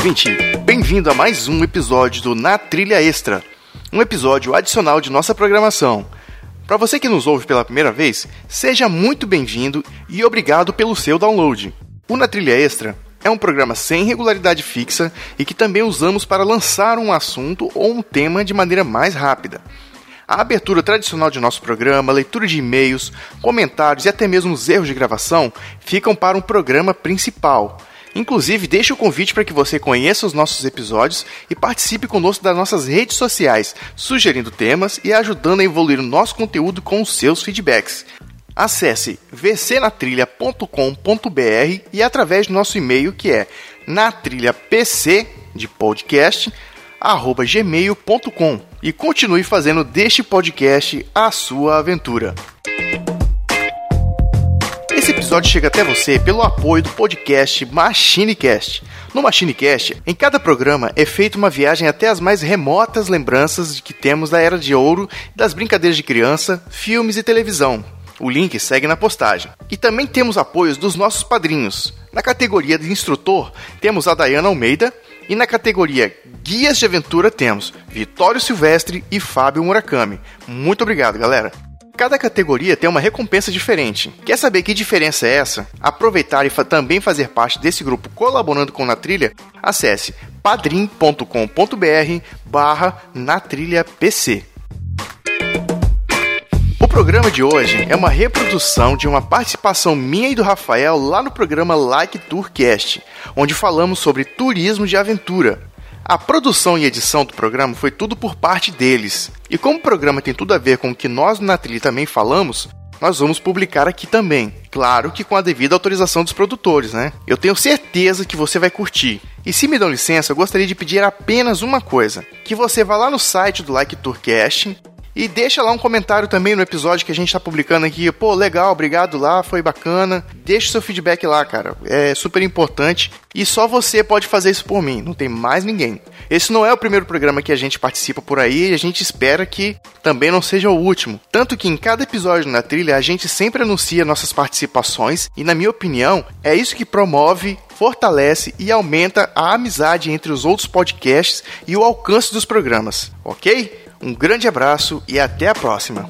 ouvinte, bem-vindo a mais um episódio do Na Trilha Extra, um episódio adicional de nossa programação. Para você que nos ouve pela primeira vez, seja muito bem-vindo e obrigado pelo seu download. O Na Trilha Extra é um programa sem regularidade fixa e que também usamos para lançar um assunto ou um tema de maneira mais rápida. A abertura tradicional de nosso programa, leitura de e-mails, comentários e até mesmo os erros de gravação ficam para um programa principal. Inclusive, deixe o convite para que você conheça os nossos episódios e participe conosco das nossas redes sociais, sugerindo temas e ajudando a evoluir o nosso conteúdo com os seus feedbacks. Acesse vcnatrilha.com.br e através do nosso e-mail que é natrilhapc de podcast @gmail.com e continue fazendo deste podcast a sua aventura. Esse episódio chega até você pelo apoio do podcast MachineCast. No MachineCast, em cada programa é feita uma viagem até as mais remotas lembranças que temos da Era de Ouro, das brincadeiras de criança, filmes e televisão. O link segue na postagem. E também temos apoios dos nossos padrinhos. Na categoria de instrutor, temos a Dayana Almeida, e na categoria Guias de Aventura temos Vitório Silvestre e Fábio Murakami. Muito obrigado, galera! Cada categoria tem uma recompensa diferente. Quer saber que diferença é essa? Aproveitar e também fazer parte desse grupo colaborando com Na Trilha? Acesse padrim.com.br/natrilhapc. O programa de hoje é uma reprodução de uma participação minha e do Rafael lá no programa Like Tourcast, onde falamos sobre turismo de aventura. A produção e edição do programa foi tudo por parte deles. E como o programa tem tudo a ver com o que nós na Trilha também falamos, nós vamos publicar aqui também. Claro que com a devida autorização dos produtores, né? Eu tenho certeza que você vai curtir. E se me dão licença, eu gostaria de pedir apenas uma coisa. Que você vá lá no site do Like Tourcast e deixa lá um comentário também no episódio que a gente tá publicando aqui. Pô, legal, obrigado lá, foi bacana. Deixa o seu feedback lá, cara. É super importante. E só você pode fazer isso por mim, não tem mais ninguém. Esse não é o primeiro programa que a gente participa por aí e a gente espera que também não seja o último. Tanto que em cada episódio na Trilha a gente sempre anuncia nossas participações e, na minha opinião, é isso que promove, fortalece e aumenta a amizade entre os outros podcasts e o alcance dos programas, ok? Um grande abraço e até a próxima!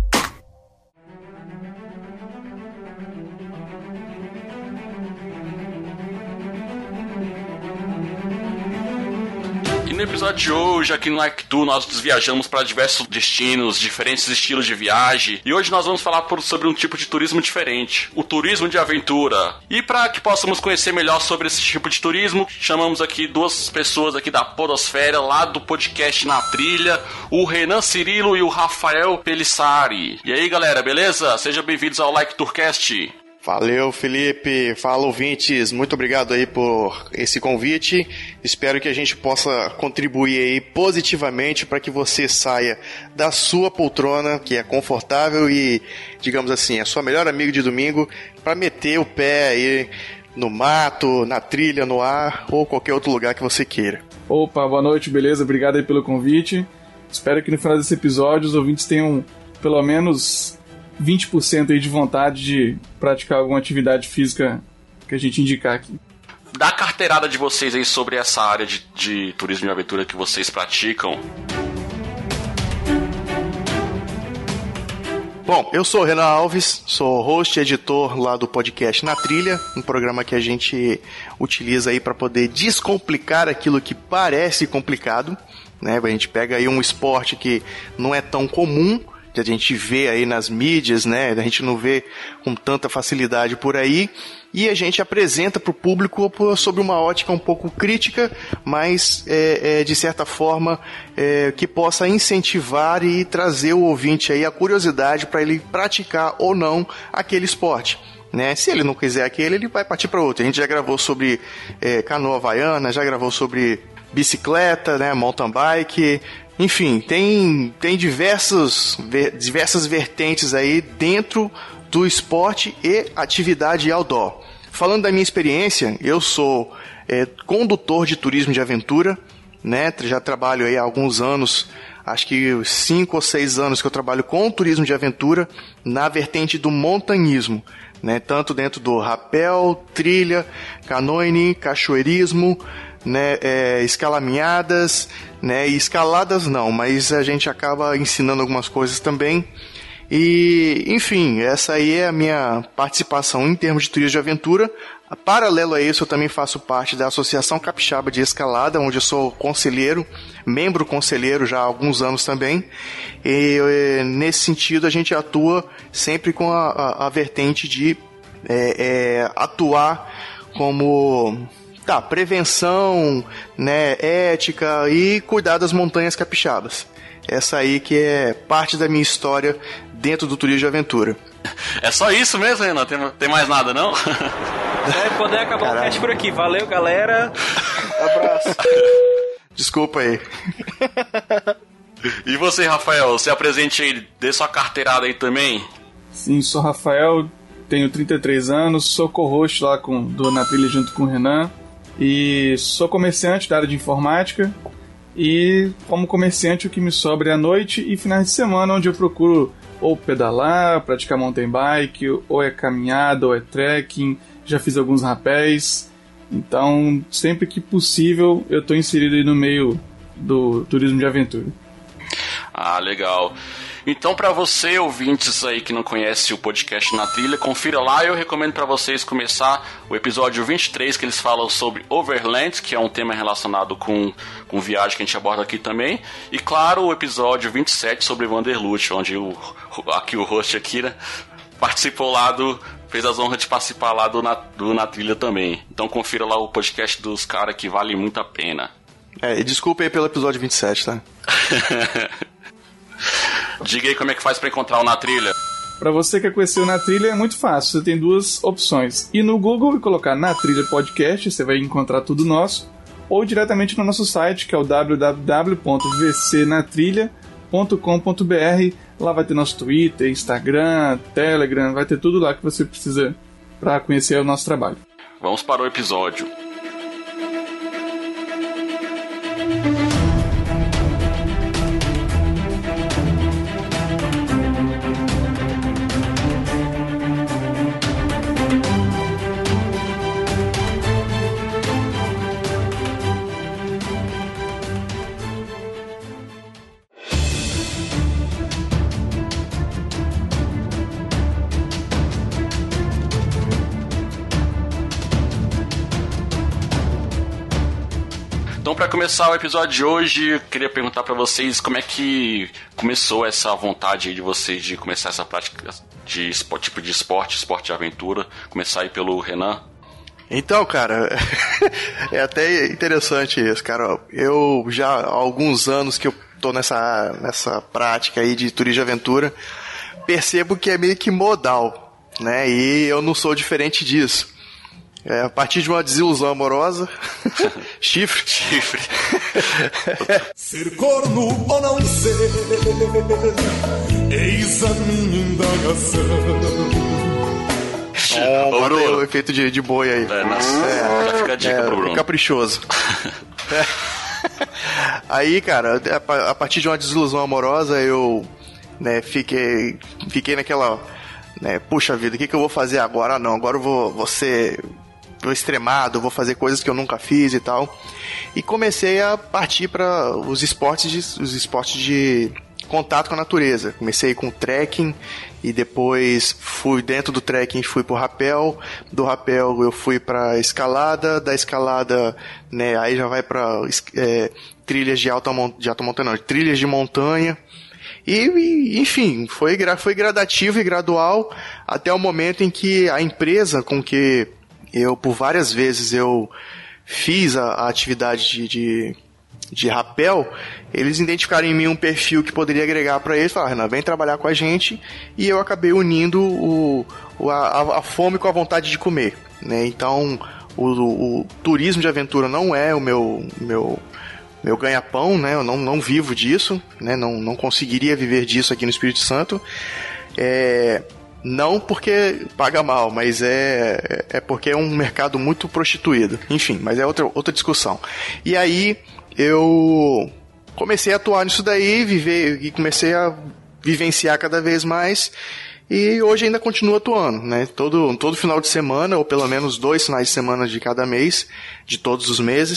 No episódio de hoje, aqui no Like Tour, nós viajamos para diversos destinos, diferentes estilos de viagem. E hoje nós vamos falar sobre um tipo de turismo diferente, o turismo de aventura. E para que possamos conhecer melhor sobre esse tipo de turismo, chamamos aqui duas pessoas aqui da podosfera, lá do podcast Na Trilha, o Renan Cirilo e o Rafael Pelissari. E aí, galera, beleza? Sejam bem-vindos ao Like Tourcast. Valeu, Felipe. Fala, ouvintes. Muito obrigado aí por esse convite. Espero que a gente possa contribuir aí positivamente para que você saia da sua poltrona, que é confortável e, digamos assim, a sua melhor amiga de domingo, para meter o pé aí no mato, na trilha, no ar ou qualquer outro lugar que você queira. Opa, boa noite, beleza? Obrigado aí pelo convite. Espero que no final desse episódio os ouvintes tenham pelo menos 20% aí de vontade de praticar alguma atividade física que a gente indicar aqui. Dá a carteirada de vocês aí sobre essa área de turismo de aventura que vocês praticam. Bom, eu sou o Renan Alves, sou host e editor lá do podcast Na Trilha, um programa que a gente utiliza aí para poder descomplicar aquilo que parece complicado, né? A gente pega aí um esporte que não é tão comum, que a gente vê aí nas mídias, né? A gente não vê com tanta facilidade por aí, e a gente apresenta para o público sob uma ótica um pouco crítica, mas de certa forma que possa incentivar e trazer o ouvinte aí a curiosidade para ele praticar ou não aquele esporte. Né? Se ele não quiser aquele, ele vai partir para outro. A gente já gravou sobre canoa havaiana, já gravou sobre bicicleta, né? Mountain bike. Enfim, tem diversas vertentes aí dentro do esporte e atividade outdoor. Falando da minha experiência, eu sou condutor de turismo de aventura, né? Já trabalho aí há alguns anos, acho que 5 ou 6 anos que eu trabalho com turismo de aventura na vertente do montanhismo, né? Tanto dentro do rapel, trilha, canoeing, cachoeirismo, né, escalaminhadas, né, e escaladas não, mas a gente acaba ensinando algumas coisas também. E, enfim, essa aí é a minha participação em termos de turismo de aventura. Paralelo a isso, eu também faço parte da Associação Capixaba de Escalada, onde eu sou conselheiro, membro conselheiro já há alguns anos também. E nesse sentido, a gente atua sempre com a vertente de atuar como prevenção, né, ética e cuidar das montanhas capixabas. Essa aí que é parte da minha história dentro do turismo de aventura. É só isso mesmo, Renan? Tem mais nada, não? Deve poder acabar o cast por aqui. Valeu, galera. Abraço. Desculpa aí. E você, Rafael? Se apresente aí, dê sua carteirada aí também. Sim, sou Rafael, tenho 33 anos, sou co-host lá do Na Trilha junto com o Renan. E sou comerciante da área de informática. E como comerciante, o que me sobra é a noite e finais de semana, onde eu procuro ou pedalar, praticar mountain bike, ou é caminhada, ou é trekking. Já fiz alguns rapéis. Então, sempre que possível, eu estou inserido aí no meio do turismo de aventura. Ah, legal. Então, para você, ouvintes aí que não conhece o podcast Na Trilha, confira lá. Eu recomendo para vocês começar o episódio 23, que eles falam sobre Overland, que é um tema relacionado com viagem que a gente aborda aqui também. E, claro, o episódio 27 sobre Wanderlust, onde o host aqui, né, participou lá fez as honras de participar lá do Na Trilha também. Então, confira lá o podcast dos caras, que vale muito a pena. E desculpa aí pelo episódio 27, tá? Diga aí como é que faz pra encontrar o Na Trilha. Pra você que quer conhecer o Na Trilha é muito fácil, você tem duas opções: ir no Google e colocar Na Trilha Podcast, você vai encontrar tudo nosso, ou diretamente no nosso site, que é o www.vcnatrilha.com.br. Lá vai ter nosso Twitter, Instagram, Telegram, vai ter tudo lá que você precisa pra conhecer o nosso trabalho. Vamos para o episódio. Então, para começar o episódio de hoje, eu queria perguntar para vocês como é que começou essa vontade aí de vocês de começar essa prática de tipo de esporte de aventura. Começar aí pelo Renan. Então, cara, é até interessante isso, cara. Eu já há alguns anos que eu tô nessa prática aí de turismo de aventura, percebo que é meio que modal, né? E eu não sou diferente disso. A partir de uma desilusão amorosa. Chifre. Ser corno ou não ser, eis a minha indagação. Bota aí o efeito de boi aí. Já fica a dica pro Bruno. Caprichoso. Aí, cara, a partir de uma desilusão amorosa, eu, né, fiquei naquela, né, puxa vida, o que eu vou fazer agora? Não, agora eu vou ser extremado, vou fazer coisas que eu nunca fiz e tal. E comecei a partir para os esportes de contato com a natureza. Comecei com trekking e depois fui dentro do trekking, fui pro rapel. Do rapel eu fui pra escalada, da escalada, né, aí já vai para trilhas de alta montanha, não, trilhas de montanha. E enfim, foi gradativo e gradual até o momento em que a empresa com que eu, por várias vezes, eu fiz a atividade de rapel, eles identificaram em mim um perfil que poderia agregar para eles, falaram: Renan, vem trabalhar com a gente, e eu acabei unindo a fome com a vontade de comer, né? Então, o turismo de aventura não é o meu ganha-pão, né? Eu não vivo disso, né? Não conseguiria viver disso aqui no Espírito Santo. Não porque paga mal, mas é porque é um mercado muito prostituído. Enfim, mas é outra discussão. E aí eu comecei a atuar nisso daí, e comecei a vivenciar cada vez mais. E hoje ainda continuo atuando, né? Todo final de semana, ou pelo menos 2 finais de semana de cada mês, de todos os meses,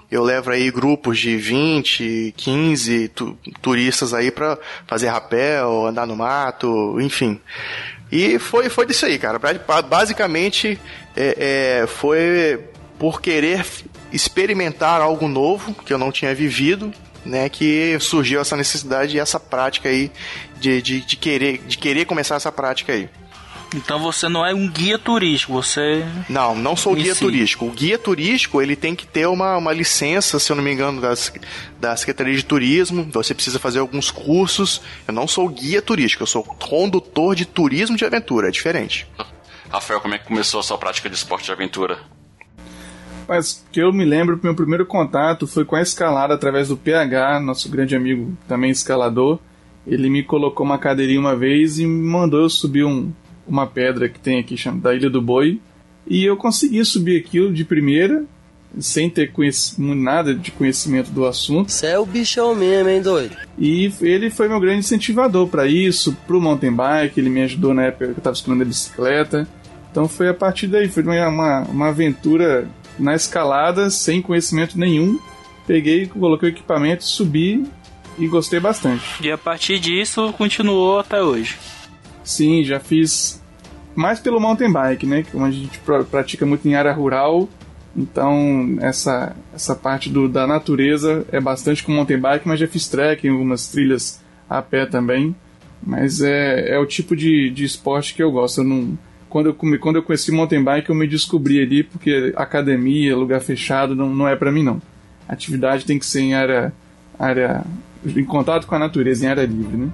eu levo aí grupos de 20, 15 turistas aí pra fazer rapel, andar no mato, enfim. E foi disso aí, cara. Basicamente, foi por querer experimentar algo novo que eu não tinha vivido, né, que surgiu essa necessidade e essa prática aí de querer começar essa prática aí. Então você não é um guia turístico, você... Não sou guia turístico. O guia turístico, ele tem que ter uma licença, se eu não me engano, da Secretaria de Turismo. Você precisa fazer alguns cursos. Eu não sou guia turístico, eu sou condutor de turismo de aventura, é diferente. Rafael, como é que começou a sua prática de esporte de aventura? Mas que eu me lembro, meu primeiro contato foi com a escalada através do PH, nosso grande amigo, também escalador. Ele me colocou uma cadeirinha uma vez e me mandou eu subir uma pedra que tem aqui, da Ilha do Boi. E eu consegui subir aquilo de primeira, sem ter nada de conhecimento do assunto. Você é o bichão mesmo, hein, doido? E ele foi meu grande incentivador para isso, pro mountain bike. Ele me ajudou na época que eu estava escalando a bicicleta. Então foi a partir daí, foi uma aventura na escalada, sem conhecimento nenhum. Peguei, coloquei o equipamento, subi e gostei bastante. E a partir disso, continuou até hoje. Sim, já fiz mais pelo mountain bike, né? Como a gente pratica muito em área rural, então essa parte da natureza é bastante com mountain bike, mas já fiz trekking, algumas trilhas a pé também. Mas é o tipo de esporte que eu gosto. Quando eu conheci mountain bike, eu me descobri ali, porque academia, lugar fechado, não é pra mim, não. A atividade tem que ser em área em contato com a natureza, em área livre, né?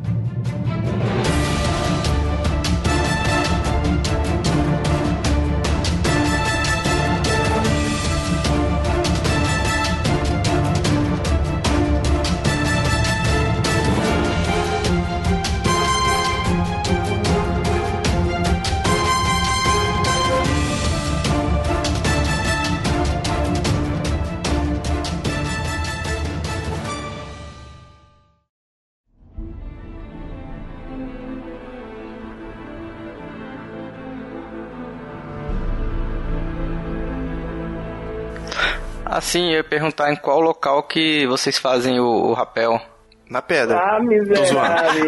Assim, eu ia perguntar em qual local que vocês fazem o rapel. Na pedra. Ah, miserável.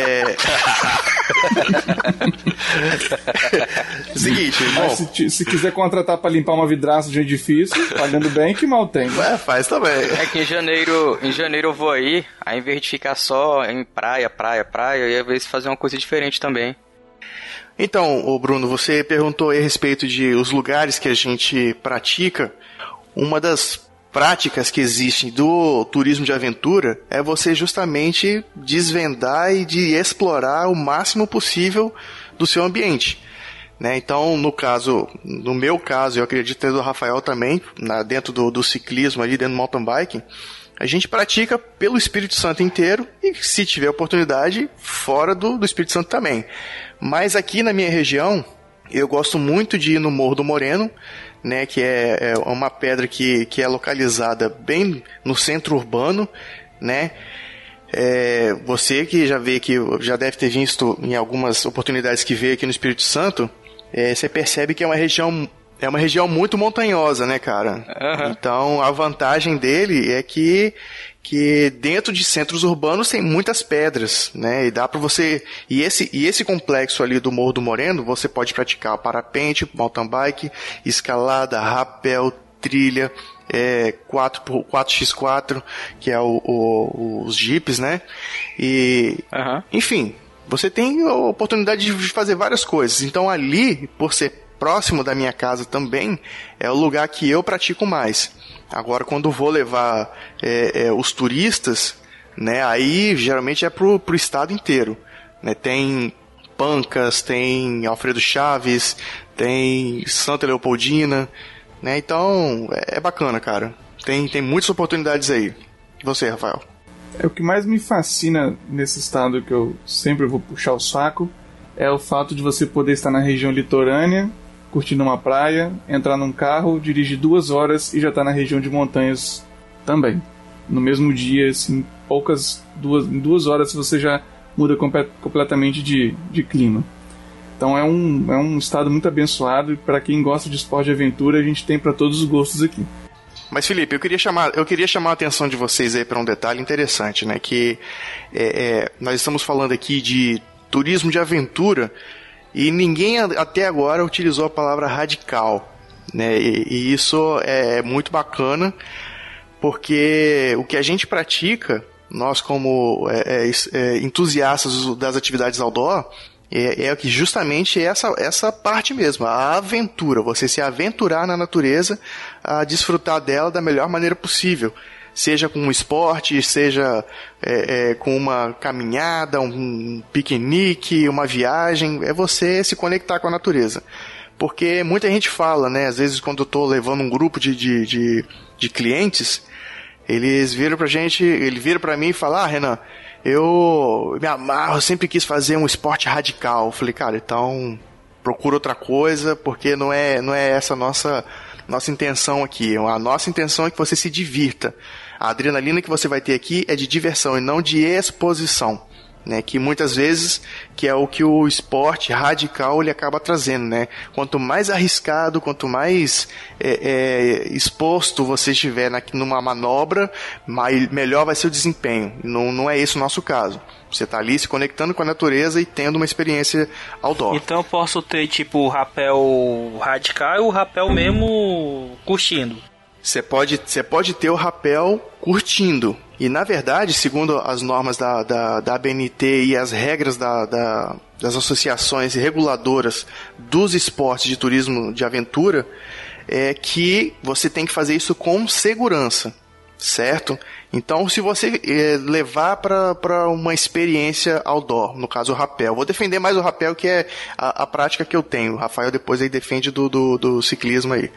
Seguinte, bom, se quiser contratar pra limpar uma vidraça de um edifício, pagando bem, que mal tem. Faz também. É que em janeiro eu vou aí em vez de ficar só em praia, eu ia ver se fazer uma coisa diferente também. Então, Bruno, você perguntou aí a respeito de os lugares que a gente pratica. Uma das práticas que existem do turismo de aventura é você justamente desvendar e de explorar o máximo possível do seu ambiente, né? Então, no meu caso, eu acredito que do Rafael também, dentro do ciclismo ali, dentro do mountain bike, a gente pratica pelo Espírito Santo inteiro e, se tiver oportunidade, fora do Espírito Santo também. Mas aqui na minha região, eu gosto muito de ir no Morro do Moreno, né, que é uma pedra que é localizada bem no centro urbano, né? Você que já deve ter visto em algumas oportunidades que veio aqui no Espírito Santo, você percebe que é uma região muito montanhosa, né, cara? Uhum. Então, a vantagem dele é que dentro de centros urbanos tem muitas pedras, né? E dá para você... E esse complexo ali do Morro do Moreno, você pode praticar parapente, mountain bike, escalada, rapel, trilha, 4x4, que é os jipes, né? E, enfim, você tem a oportunidade de fazer várias coisas. Então, ali, por ser próximo da minha casa também, é o lugar que eu pratico mais. Agora, quando vou levar os turistas, né, aí geralmente é pro estado inteiro, né? Tem Pancas, tem Alfredo Chaves, tem Santa Leopoldina, né? Então é bacana, cara. Tem muitas oportunidades aí. E você, Rafael? O que mais me fascina nesse estado, que eu sempre vou puxar o saco, é o fato de você poder estar na região litorânea, curtindo uma praia, entrar num carro, dirigir 2 horas e já estar na região de montanhas também. No mesmo dia, assim, em 2 horas você já muda completamente de clima. Então é um estado muito abençoado, e para quem gosta de esporte de aventura, a gente tem para todos os gostos aqui. Mas, Felipe, eu queria chamar a atenção de vocês aí para um detalhe interessante, né? Que nós estamos falando aqui de turismo de aventura e ninguém até agora utilizou a palavra radical, né? E isso é muito bacana, porque o que a gente pratica, nós como entusiastas das atividades outdoor, é que justamente essa parte mesmo, a aventura, você se aventurar na natureza, a desfrutar dela da melhor maneira possível, seja com um esporte, seja com uma caminhada, um piquenique, uma viagem, é você se conectar com a natureza. Porque muita gente fala, né, às vezes quando eu estou levando um grupo de clientes, eles viram pra mim e falam, Renan, eu me amarro, eu sempre quis fazer um esporte radical. Eu falei, cara, então procura outra coisa, porque não é essa a nossa intenção aqui. A nossa intenção é que você se divirta. A adrenalina que você vai ter aqui é de diversão e não de exposição, né? Que muitas vezes que é o que o esporte radical ele acaba trazendo, né? Quanto mais arriscado, quanto mais exposto você estiver numa manobra, melhor vai ser o desempenho. Não é esse o nosso caso. Você está ali se conectando com a natureza e tendo uma experiência outdoor. Então eu posso ter tipo o rapel radical e o rapel mesmo curtindo. Você pode ter o rapel curtindo. E, na verdade, segundo as normas da ABNT e as regras das associações reguladoras dos esportes de turismo de aventura, é que você tem que fazer isso com segurança, certo? Então, se você levar para uma experiência outdoor, no caso o rapel, vou defender mais o rapel, que é a prática que eu tenho. O Rafael depois aí defende do ciclismo aí.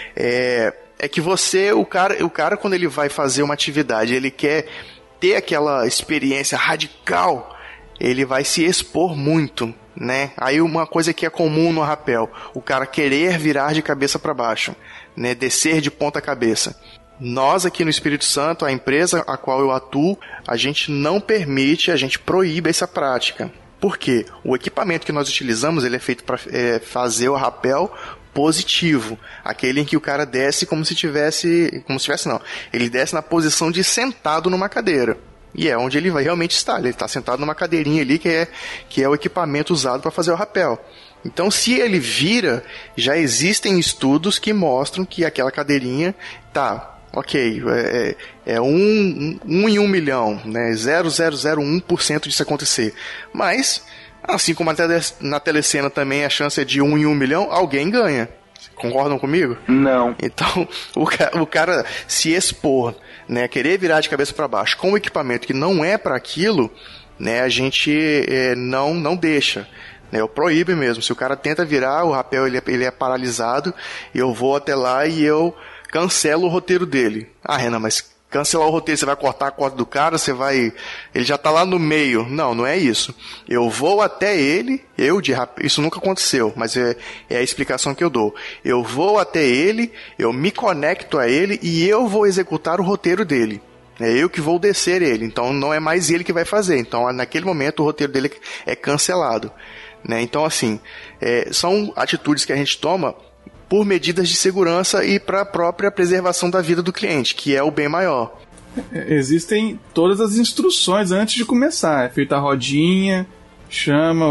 É que o cara quando ele vai fazer uma atividade, ele quer ter aquela experiência radical, ele vai se expor muito, né? Aí uma coisa que é comum no rapel, o cara querer virar de cabeça para baixo, né? Descer de ponta cabeça. Nós aqui no Espírito Santo, a empresa a qual eu atuo, a gente não permite, a gente proíbe essa prática. Por quê? O equipamento que nós utilizamos, ele é feito para fazer o rapel positivo, aquele em que o cara desce como se tivesse não, ele desce na posição de sentado numa cadeira, e é onde ele vai realmente estar, ele está sentado numa cadeirinha ali que é o equipamento usado para fazer o rapel. Então, se ele vira, já existem estudos que mostram que aquela cadeirinha ok, é 1 em 1 milhão, né, 0,001% disso acontecer, mas assim como na telecena também a chance é de 1 em 1 milhão, alguém ganha. Concordam comigo? Não. Então, o cara se expor, né, querer virar de cabeça para baixo com um equipamento que não é para aquilo, né, a gente não deixa. Né, eu proíbo mesmo. Se o cara tenta virar, o rapel ele é paralisado, eu vou até lá e eu cancelo o roteiro dele. Renan, mas cancelar o roteiro, você vai cortar a corda do cara, ele já tá lá no meio. Não é isso. Eu vou até ele, isso nunca aconteceu, mas é a explicação que eu dou. Eu vou até ele, eu me conecto a ele e eu vou executar o roteiro dele. É eu que vou descer ele, então não é mais ele que vai fazer. Então, naquele momento, o roteiro dele é cancelado. Né? Então, assim, são atitudes que a gente toma por medidas de segurança e para a própria preservação da vida do cliente, que é o bem maior. Existem todas as instruções antes de começar. É feita a rodinha, chama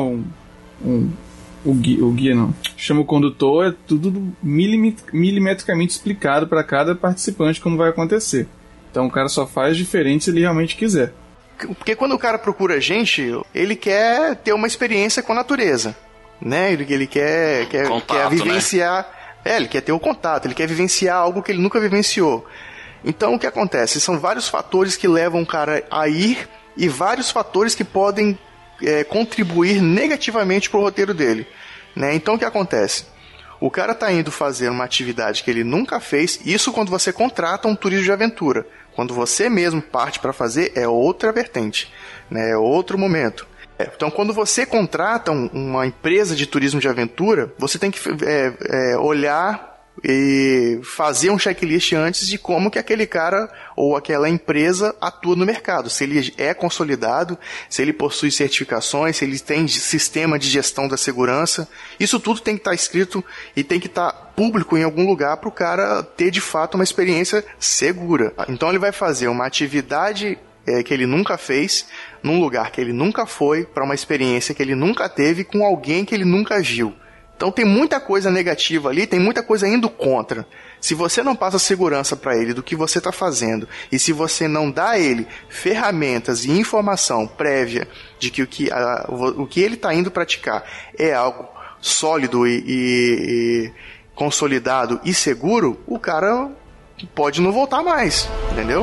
o guia não. Chama o condutor, é tudo milimetricamente explicado para cada participante como vai acontecer. Então o cara só faz diferente se ele realmente quiser. Porque quando o cara procura a gente, ele quer ter uma experiência com a natureza, né? Ele quer vivenciar... Né? Ele quer ter o contato, ele quer vivenciar algo que ele nunca vivenciou. Então, o que acontece? São vários fatores que levam o cara a ir e vários fatores que podem contribuir negativamente para o roteiro dele. Né? Então, o que acontece? O cara está indo fazer uma atividade que ele nunca fez, isso quando você contrata um turismo de aventura. Quando você mesmo parte para fazer, é outra vertente, né? É outro momento. Então, quando você contrata uma empresa de turismo de aventura, você tem que olhar e fazer um checklist antes de como que aquele cara ou aquela empresa atua no mercado, se ele é consolidado, se ele possui certificações, se ele tem sistema de gestão da segurança. Isso tudo tem que estar escrito e tem que estar público em algum lugar para o cara ter de fato uma experiência segura. Então ele vai fazer uma atividade que ele nunca fez, num lugar que ele nunca foi, para uma experiência que ele nunca teve com alguém que ele nunca viu. Então tem muita coisa negativa ali, tem muita coisa indo contra. Se você não passa segurança para ele do que você está fazendo, e se você não dá a ele ferramentas e informação prévia de que o que ele está indo praticar é algo sólido e consolidado e seguro, o cara pode não voltar mais, entendeu?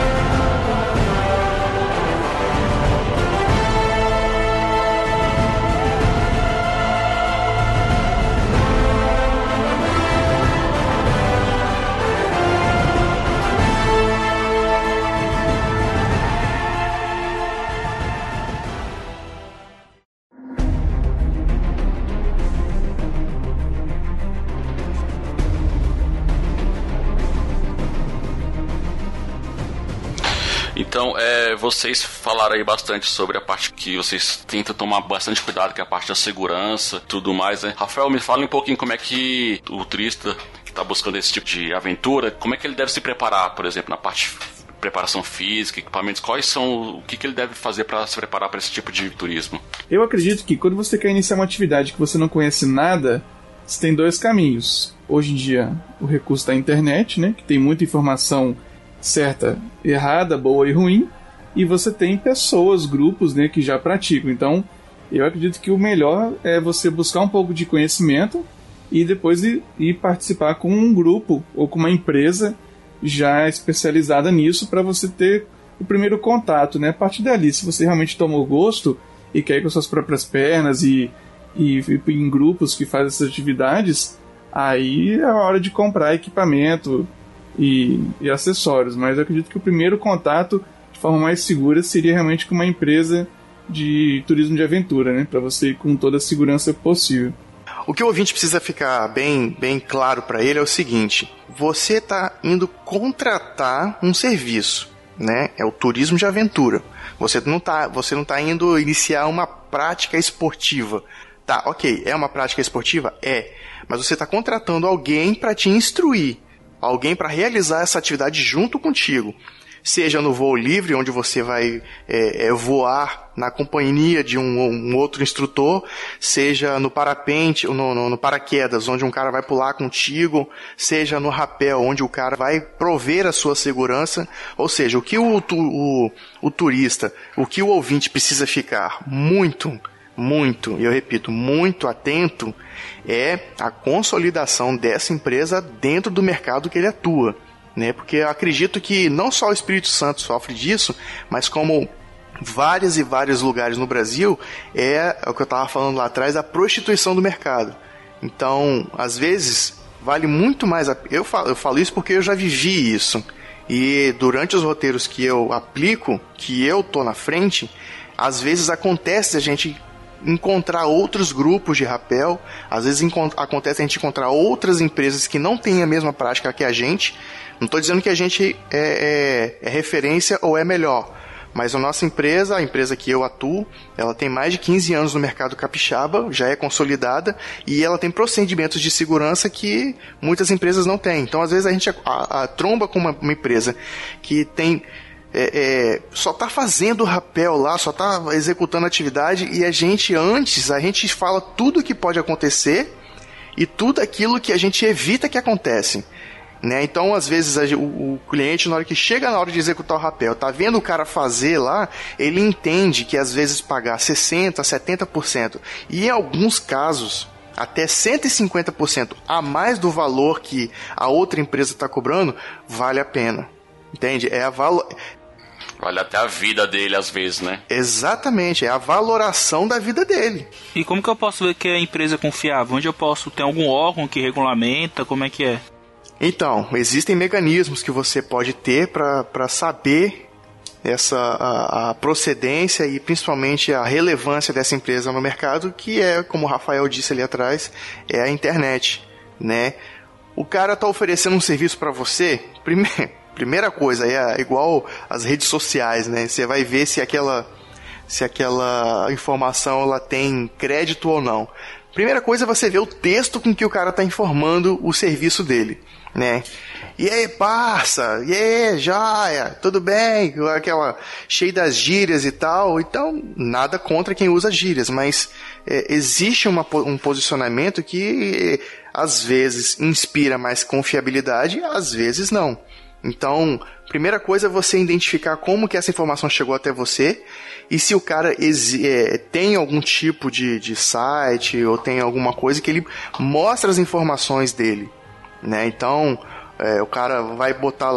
Então, vocês falaram aí bastante sobre a parte que vocês tentam tomar bastante cuidado, que é a parte da segurança, tudo mais, né? Rafael, me fala um pouquinho como é que o turista que está buscando esse tipo de aventura, como é que ele deve se preparar, por exemplo, na parte de preparação física, equipamentos, o que ele deve fazer para se preparar para esse tipo de turismo? Eu acredito que quando você quer iniciar uma atividade que você não conhece nada, você tem dois caminhos. Hoje em dia, o recurso da internet, né, que tem muita informação certa, errada, boa e ruim, e você tem pessoas, grupos, né, que já praticam. Então, eu acredito que o melhor é você buscar um pouco de conhecimento e depois ir participar com um grupo ou com uma empresa já especializada nisso para você ter o primeiro contato, né? A partir dali, se você realmente tomou gosto e quer ir com suas próprias pernas e em grupos que fazem essas atividades, aí é a hora de comprar equipamento e acessórios, mas eu acredito que o primeiro contato de forma mais segura seria realmente com uma empresa de turismo de aventura, né, para você ir com toda a segurança possível. O que o ouvinte precisa ficar bem claro para ele é o seguinte: você está indo contratar um serviço, né? É o turismo de aventura. Você não tá indo iniciar uma prática esportiva. Tá, ok, é uma prática esportiva? É, mas você está contratando alguém para te instruir, alguém para realizar essa atividade junto contigo. Seja no voo livre, onde você vai voar na companhia de um outro instrutor, seja no parapente, no paraquedas, onde um cara vai pular contigo, seja no rapel, onde o cara vai prover a sua segurança. Ou seja, o que o turista, o que o ouvinte precisa ficar muito, e eu repito, muito atento, é a consolidação dessa empresa dentro do mercado que ele atua, né? Porque eu acredito que não só o Espírito Santo sofre disso, mas como vários e vários lugares no Brasil, é o que eu estava falando lá atrás, a prostituição do mercado. Então, às vezes, vale muito mais... Eu falo isso porque eu já vivi isso. E durante os roteiros que eu aplico, que eu tô na frente, às vezes acontece a gente encontrar outros grupos de rapel, às vezes acontece a gente encontrar outras empresas que não têm a mesma prática que a gente. Não estou dizendo que a gente é referência ou é melhor, mas a nossa empresa, a empresa que eu atuo, ela tem mais de 15 anos no mercado capixaba, já é consolidada, e ela tem procedimentos de segurança que muitas empresas não têm. Então, às vezes, a gente tromba com uma empresa que tem... só está fazendo rapel lá, só está executando atividade, e a gente fala tudo o que pode acontecer e tudo aquilo que a gente evita que acontece, né? Então, às vezes, o cliente, na hora que chega na hora de executar o rapel, tá vendo o cara fazer lá, ele entende que às vezes pagar 60%, 70%, e em alguns casos até 150% a mais do valor que a outra empresa está cobrando, vale a pena. Entende? Vale até a vida dele, às vezes, né? Exatamente, é a valoração da vida dele. E como que eu posso ver que a empresa é confiável? Onde eu posso ter algum órgão que regulamenta? Como é que é? Então, existem mecanismos que você pode ter para saber a procedência e principalmente a relevância dessa empresa no mercado, que é, como o Rafael disse ali atrás, é a internet, né? O cara tá oferecendo um serviço pra você, primeira coisa, é igual as redes sociais, né? Você vai ver se aquela informação ela tem crédito ou não. Primeira coisa é você ver o texto com que o cara tá informando o serviço dele, né? E aí, parça, e aí, joia, tudo bem? Aquela cheia das gírias e tal. Então, nada contra quem usa gírias, mas existe um posicionamento que às vezes inspira mais confiabilidade, às vezes não. Então, primeira coisa é você identificar como que essa informação chegou até você e se o cara tem algum tipo de site ou tem alguma coisa que ele mostra as informações dele, né? Então, o cara vai botar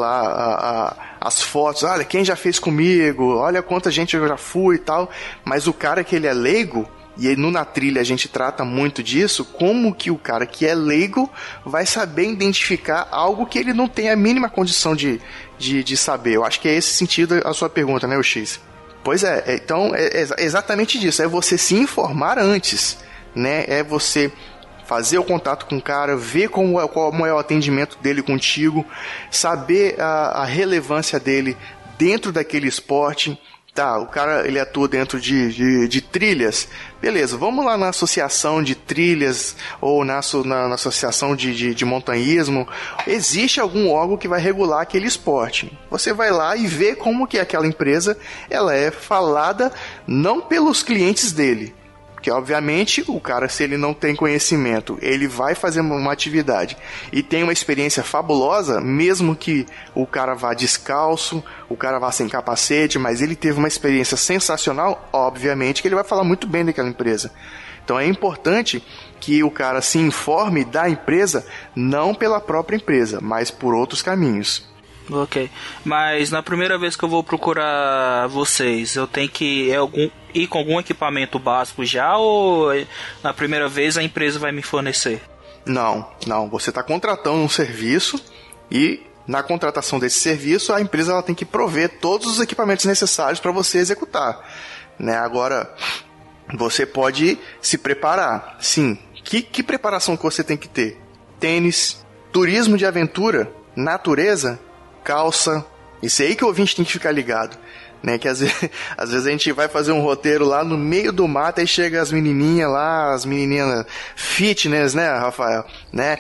lá as fotos, olha quem já fez comigo, olha quanta gente eu já fui e tal, mas o cara que ele é leigo, e no Na Trilha a gente trata muito disso, como que o cara que é leigo vai saber identificar algo que ele não tem a mínima condição de saber. Eu acho que é esse sentido a sua pergunta, né, o X? Pois então é exatamente disso, é você se informar antes, né? É você fazer o contato com o cara, ver como é o atendimento dele contigo, saber a relevância dele dentro daquele esporte. Tá, o cara ele atua dentro de trilhas, beleza, vamos lá na associação de trilhas ou na associação de montanhismo, existe algum órgão que vai regular aquele esporte. Você vai lá e vê como que aquela empresa ela é falada não pelos clientes dele, porque obviamente o cara, se ele não tem conhecimento, ele vai fazer uma atividade e tem uma experiência fabulosa, mesmo que o cara vá descalço, o cara vá sem capacete, mas ele teve uma experiência sensacional, obviamente que ele vai falar muito bem daquela empresa. Então é importante que o cara se informe da empresa, não pela própria empresa, mas por outros caminhos. Ok, mas na primeira vez que eu vou procurar vocês, eu tenho que ir com algum equipamento básico já, ou na primeira vez a empresa vai me fornecer? Não, você está contratando um serviço e na contratação desse serviço a empresa ela tem que prover todos os equipamentos necessários para você executar, né? Agora, você pode se preparar, sim. Que preparação que você tem que ter? Tênis, turismo de aventura, natureza, calça, isso aí que o ouvinte tem que ficar ligado, né? Que às vezes a gente vai fazer um roteiro lá no meio do mato e chega as menininhas lá, as menininhas fitness, né, Rafael? Né?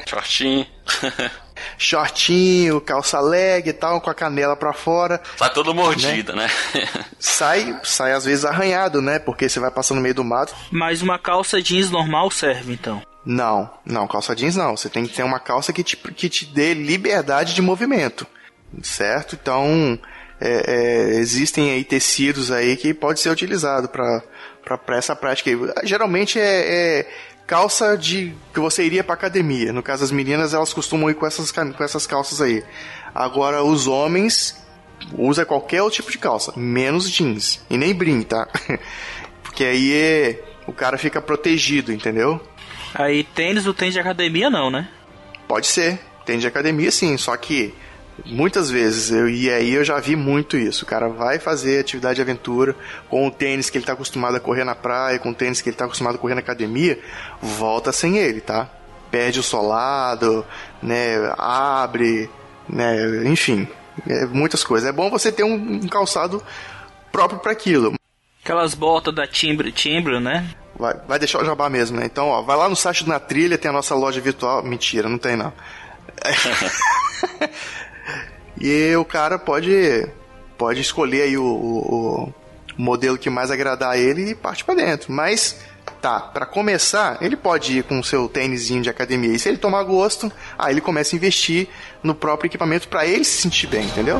Shortinho, calça leg e tal, com a canela pra fora. Sai todo mordido, né? Sai às vezes arranhado, né? Porque você vai passando no meio do mato. Mas uma calça jeans normal serve, então? Não, calça jeans não. Você tem que ter uma calça que te dê liberdade de movimento. Certo? Então, existem aí tecidos aí que pode ser utilizado para essa prática aí. Geralmente calça que você iria para academia. No caso, as meninas, elas costumam ir com essas calças aí. Agora, os homens usam qualquer outro tipo de calça, menos jeans. E nem brim, tá? Porque aí o cara fica protegido, entendeu? Aí tênis de academia não, né? Pode ser. Tênis de academia sim, só que muitas vezes, eu já vi muito isso. O cara vai fazer atividade de aventura com o tênis que ele está acostumado a correr na praia, com o tênis que ele está acostumado a correr na academia, volta sem ele, tá? Perde o solado, né? Abre, né? Enfim, muitas coisas. É bom você ter um calçado próprio para aquilo. Aquelas botas da Timbre, né? Vai deixar o jabá mesmo, né? Então, ó, vai lá no site do Na Trilha, tem a nossa loja virtual. Mentira, não tem não. E o cara pode escolher aí o modelo que mais agradar a ele e parte pra dentro. Mas, tá, pra começar, ele pode ir com o seu tênisinho de academia. E se ele tomar gosto, aí ele começa a investir no próprio equipamento pra ele se sentir bem, entendeu?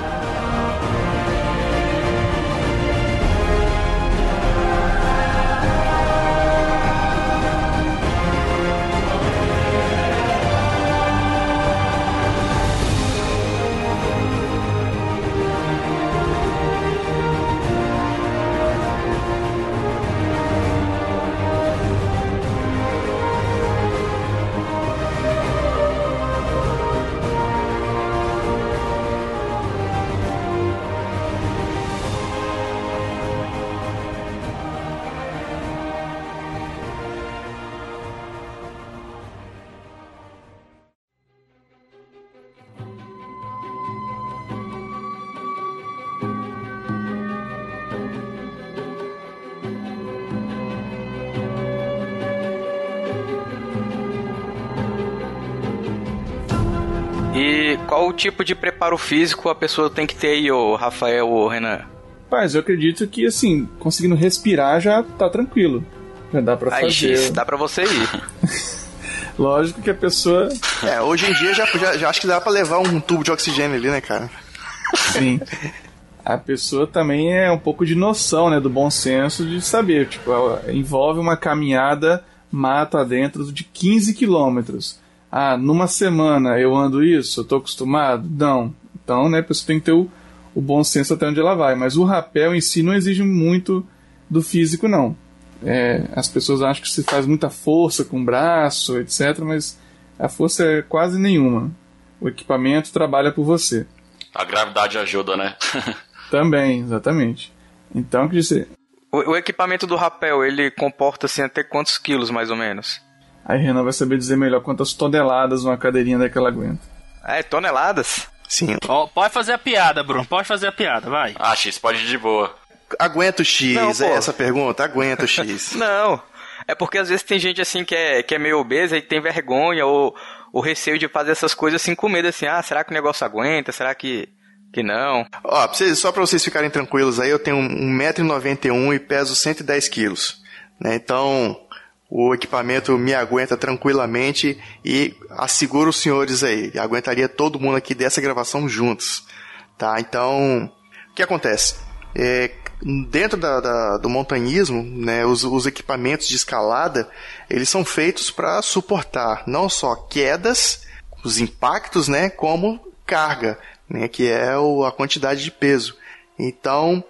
E qual o tipo de preparo físico a pessoa tem que ter aí, ô Rafael ou Renan? Rapaz, eu acredito que, assim, conseguindo respirar já tá tranquilo. Já dá pra fazer. X, dá pra você ir. Lógico que a pessoa... Hoje em dia já acho que dá pra levar um tubo de oxigênio ali, né, cara? Sim. A pessoa também é um pouco de noção, né, do bom senso de saber. Tipo, envolve uma caminhada mato adentro de 15 quilômetros. Numa semana eu ando isso? Eu tô acostumado? Não. Então, né, a pessoa tem que ter o bom senso até onde ela vai. Mas o rapel em si não exige muito do físico, não. As pessoas acham que se faz muita força com o braço, etc. Mas a força é quase nenhuma. O equipamento trabalha por você. A gravidade ajuda, né? Também, exatamente. Então, quer dizer... O equipamento do rapel, ele comporta assim até quantos quilos, mais ou menos? Aí Renan vai saber dizer melhor quantas toneladas uma cadeirinha daquela aguenta. Toneladas? Sim. Pode fazer a piada, Bruno. Pode fazer a piada, vai. X, pode ir de boa. Aguenta o X, Não, é essa a pergunta? Aguenta o X. Não. É porque às vezes tem gente assim que é meio obesa e tem vergonha ou receio de fazer essas coisas assim com medo assim. Será que o negócio aguenta? Será que não? Só pra vocês ficarem tranquilos aí, eu tenho 1,91 m e peso 110 quilos. Né? Então, o equipamento me aguenta tranquilamente e asseguro os senhores aí, aguentaria todo mundo aqui dessa gravação juntos. Tá? Então, o que acontece? Dentro do montanhismo, né, os equipamentos de escalada, eles são feitos para suportar não só quedas, os impactos, né, como carga, né, que é a quantidade de peso. Então,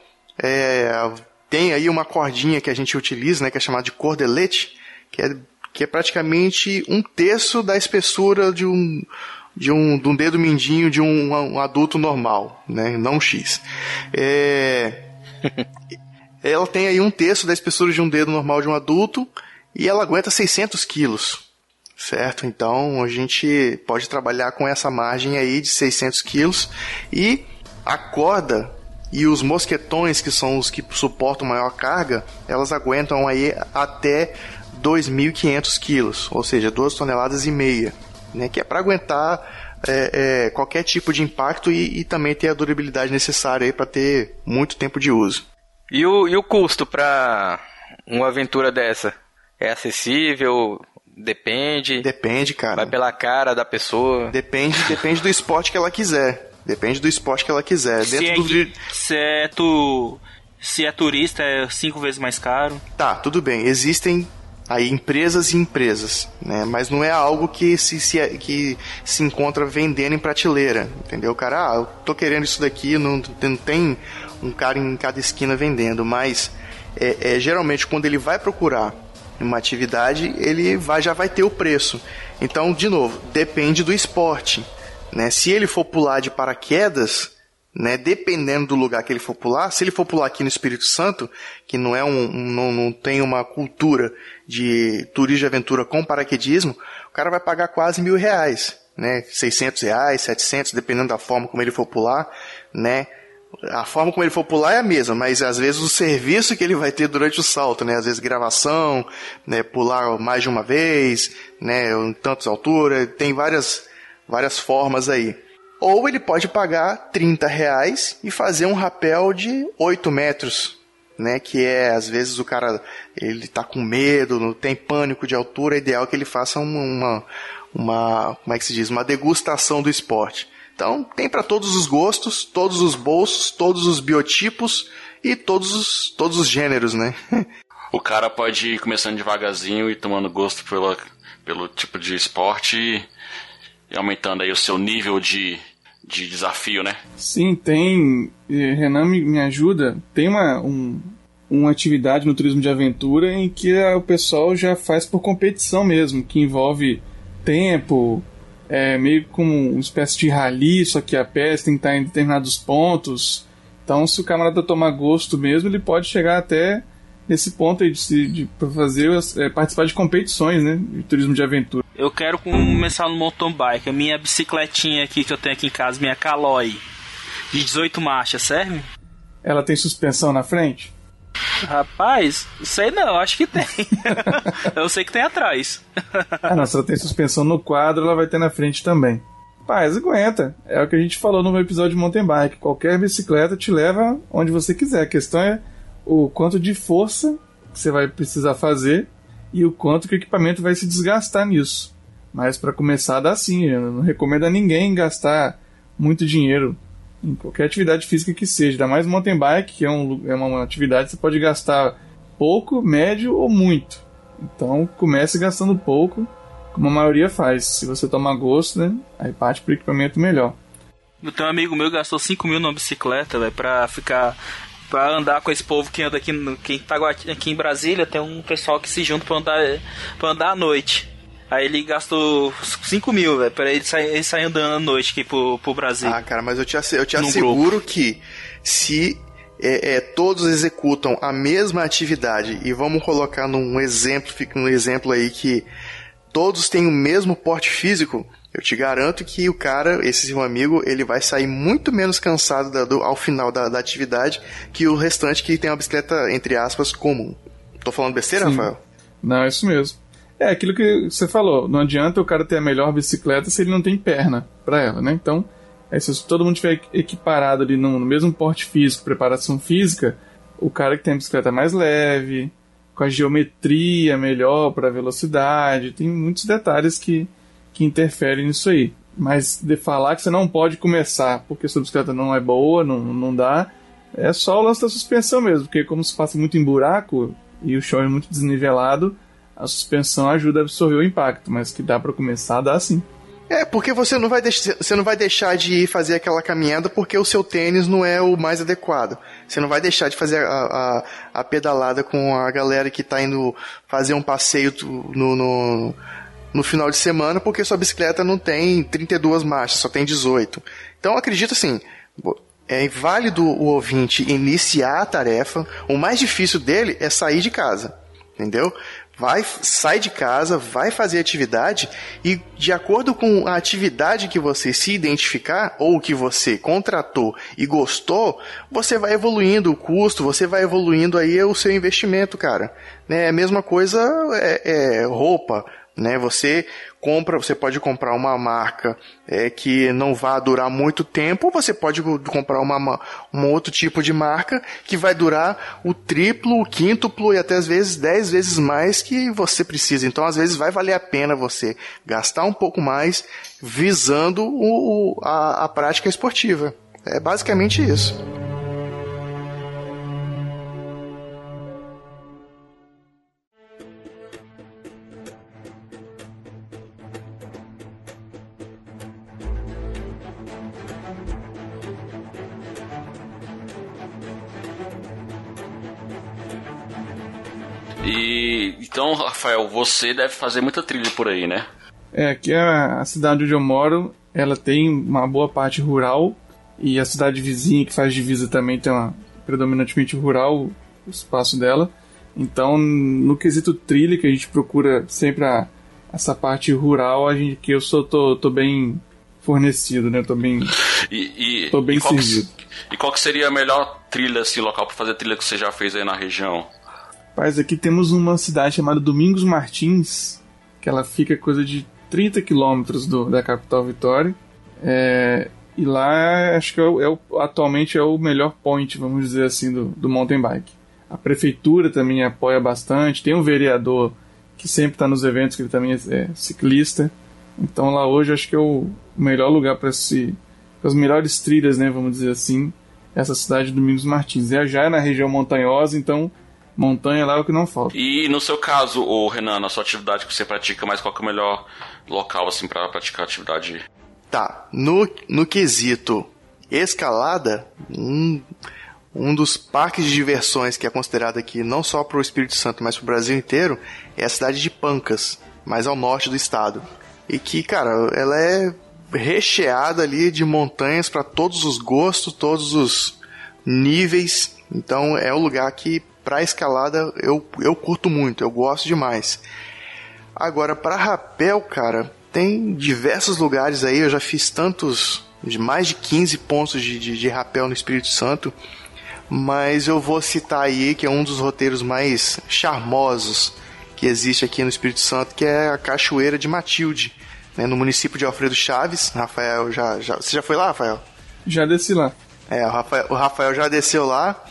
tem aí uma cordinha que a gente utiliza, né, que é chamada de cordelete, que é praticamente 1/3 da espessura de um dedo mindinho de um adulto normal, né, não X. Ela tem aí 1/3 da espessura de um dedo normal de um adulto e ela aguenta 600 quilos, certo? Então a gente pode trabalhar com essa margem aí de 600 quilos e a corda e os mosquetões, que são os que suportam maior carga, elas aguentam aí até 2.500 quilos, ou seja, 2,5 toneladas, né? Que é para aguentar qualquer tipo de impacto e também ter a durabilidade necessária aí para ter muito tempo de uso. E o custo para uma aventura dessa? É acessível? Depende? Depende, cara. Vai pela cara da pessoa? Depende do esporte que ela quiser. Se é turista, é 5 vezes mais caro. Tá, tudo bem. Existem aí empresas e empresas, né? Mas não é algo que se encontra vendendo em prateleira, entendeu? Cara, eu tô querendo isso daqui, não tem um cara em cada esquina vendendo, mas geralmente quando ele vai procurar uma atividade, ele já vai ter o preço. Então, de novo, depende do esporte, né? Se ele for pular de paraquedas, né, dependendo do lugar que ele for pular, se ele for pular aqui no Espírito Santo, que não tem uma cultura de turismo de aventura com paraquedismo, o cara vai pagar quase R$1.000, né, R$600, 700, dependendo da forma como ele for pular, né. A forma como ele for pular é a mesma, mas às vezes o serviço que ele vai ter durante o salto, né, às vezes gravação, né, pular mais de uma vez, né, em tantas alturas, tem várias formas aí. Ou ele pode pagar R$30 e fazer um rapel de 8 metros, né? Que às vezes o cara, ele tá com medo, não tem pânico de altura, é ideal que ele faça uma como é que se diz? Uma degustação do esporte. Então, tem para todos os gostos, todos os bolsos, todos os biotipos e todos os gêneros, né? O cara pode ir começando devagarzinho e tomando gosto pelo tipo de esporte e aumentando aí o seu nível de desafio, né? Sim, tem. Renan me ajuda. Tem uma atividade no turismo de aventura em que o pessoal já faz por competição mesmo, que envolve tempo, meio como uma espécie de rally, só que a pé tem que estar em determinados pontos. Então, se o camarada tomar gosto mesmo, ele pode chegar até nesse ponto aí de participar de competições, né, de turismo de aventura. Eu quero começar no mountain bike. A minha bicicletinha aqui que eu tenho aqui em casa, minha Caloi, de 18 marchas, serve? Ela tem suspensão na frente? Rapaz, sei não, acho que tem. Eu sei que tem atrás. Não, se ela tem suspensão no quadro, ela vai ter na frente também. Mas aguenta. É o que a gente falou no episódio de mountain bike. Qualquer bicicleta te leva onde você quiser. A questão é o quanto de força que você vai precisar fazer e o quanto que o equipamento vai se desgastar nisso. Mas para começar dá sim. Eu não recomendo a ninguém gastar muito dinheiro em qualquer atividade física que seja. Ainda mais mountain bike, que é uma atividade que você pode gastar pouco, médio ou muito. Então comece gastando pouco, como a maioria faz. Se você tomar gosto, né, aí parte pro equipamento melhor. Tem um amigo meu que gastou 5 mil numa bicicleta, velho, pra andar com esse povo que anda aqui em Brasília. Tem um pessoal que se junta pra andar à noite. Aí ele gastou 5 mil, velho, pra ele sair andando à noite aqui pro Brasil. Ah, cara, mas eu te asseguro que se todos executam a mesma atividade, e vamos colocar num exemplo aí que todos têm o mesmo porte físico, eu te garanto que o cara, esse seu amigo, ele vai sair muito menos cansado ao final da atividade que o restante que tem uma bicicleta, entre aspas, comum. Tô falando besteira, Sim. Rafael? Não, é isso mesmo. É aquilo que você falou, não adianta o cara ter a melhor bicicleta se ele não tem perna pra ela, né? Então, se todo mundo estiver equiparado ali no mesmo porte físico, preparação física, o cara que tem a bicicleta mais leve, com a geometria melhor para velocidade, tem muitos detalhes que interferem nisso aí. Mas de falar que você não pode começar porque sua bicicleta não é boa, não dá, é só o lance da suspensão mesmo, porque como se passa muito em buraco e o chão é muito desnivelado, a suspensão ajuda a absorver o impacto, mas que dá para começar, dá sim. Porque você não vai deixar de ir fazer aquela caminhada porque o seu tênis não é o mais adequado. Você não vai deixar de fazer a pedalada com a galera que tá indo fazer um passeio no final de semana porque sua bicicleta não tem 32 marchas, só tem 18. Então, acredito assim, é válido o ouvinte iniciar a tarefa. O mais difícil dele é sair de casa, entendeu? Sai de casa, vai fazer atividade e, de acordo com a atividade que você se identificar ou que você contratou e gostou, você vai evoluindo o custo, você vai evoluindo aí o seu investimento, cara. Né? A mesma coisa roupa, né? Você pode comprar uma marca que não vai durar muito tempo, ou você pode comprar um outro tipo de marca que vai durar o triplo, o quíntuplo e até às vezes 10 vezes mais que você precisa. Então, às vezes, vai valer a pena você gastar um pouco mais visando a prática esportiva. É basicamente isso. Então, Rafael, você deve fazer muita trilha por aí, né? Aqui a cidade onde eu moro, ela tem uma boa parte rural, e a cidade vizinha que faz divisa também tem uma predominantemente rural, o espaço dela. Então, no quesito trilha, que a gente procura sempre essa parte rural, que eu tô bem fornecido, né? Tô bem servido. E qual que seria a melhor trilha, assim, local para fazer trilha que você já fez aí na região? Rapaz, aqui temos uma cidade chamada Domingos Martins, que ela fica coisa de 30 quilômetros da capital Vitória. E lá acho que atualmente é o melhor point, vamos dizer assim, do mountain bike. A prefeitura também apoia bastante, tem um vereador que sempre está nos eventos, que ele também é ciclista. Então lá hoje acho que é o melhor lugar para as melhores trilhas, né, vamos dizer assim, essa cidade de Domingos Martins. Já é na região montanhosa, então montanha lá é o que não falta. E no seu caso, Renan, na sua atividade que você pratica, mas qual que é o melhor local assim para praticar atividade? Tá, no quesito escalada, um dos parques de diversões que é considerado aqui não só para o Espírito Santo, mas para o Brasil inteiro, é a cidade de Pancas, mais ao norte do estado. E que, cara, ela é recheada ali de montanhas para todos os gostos, todos os níveis. Então é um lugar que para escalada eu curto muito, eu gosto demais. Agora, para rapel, cara, tem diversos lugares aí, eu já fiz mais de 15 pontos de rapel no Espírito Santo, mas eu vou citar aí que é um dos roteiros mais charmosos que existe aqui no Espírito Santo, que é a Cachoeira de Matilde, né, no município de Alfredo Chaves. Rafael você já foi lá, Rafael? Já desci lá. O Rafael já desceu lá.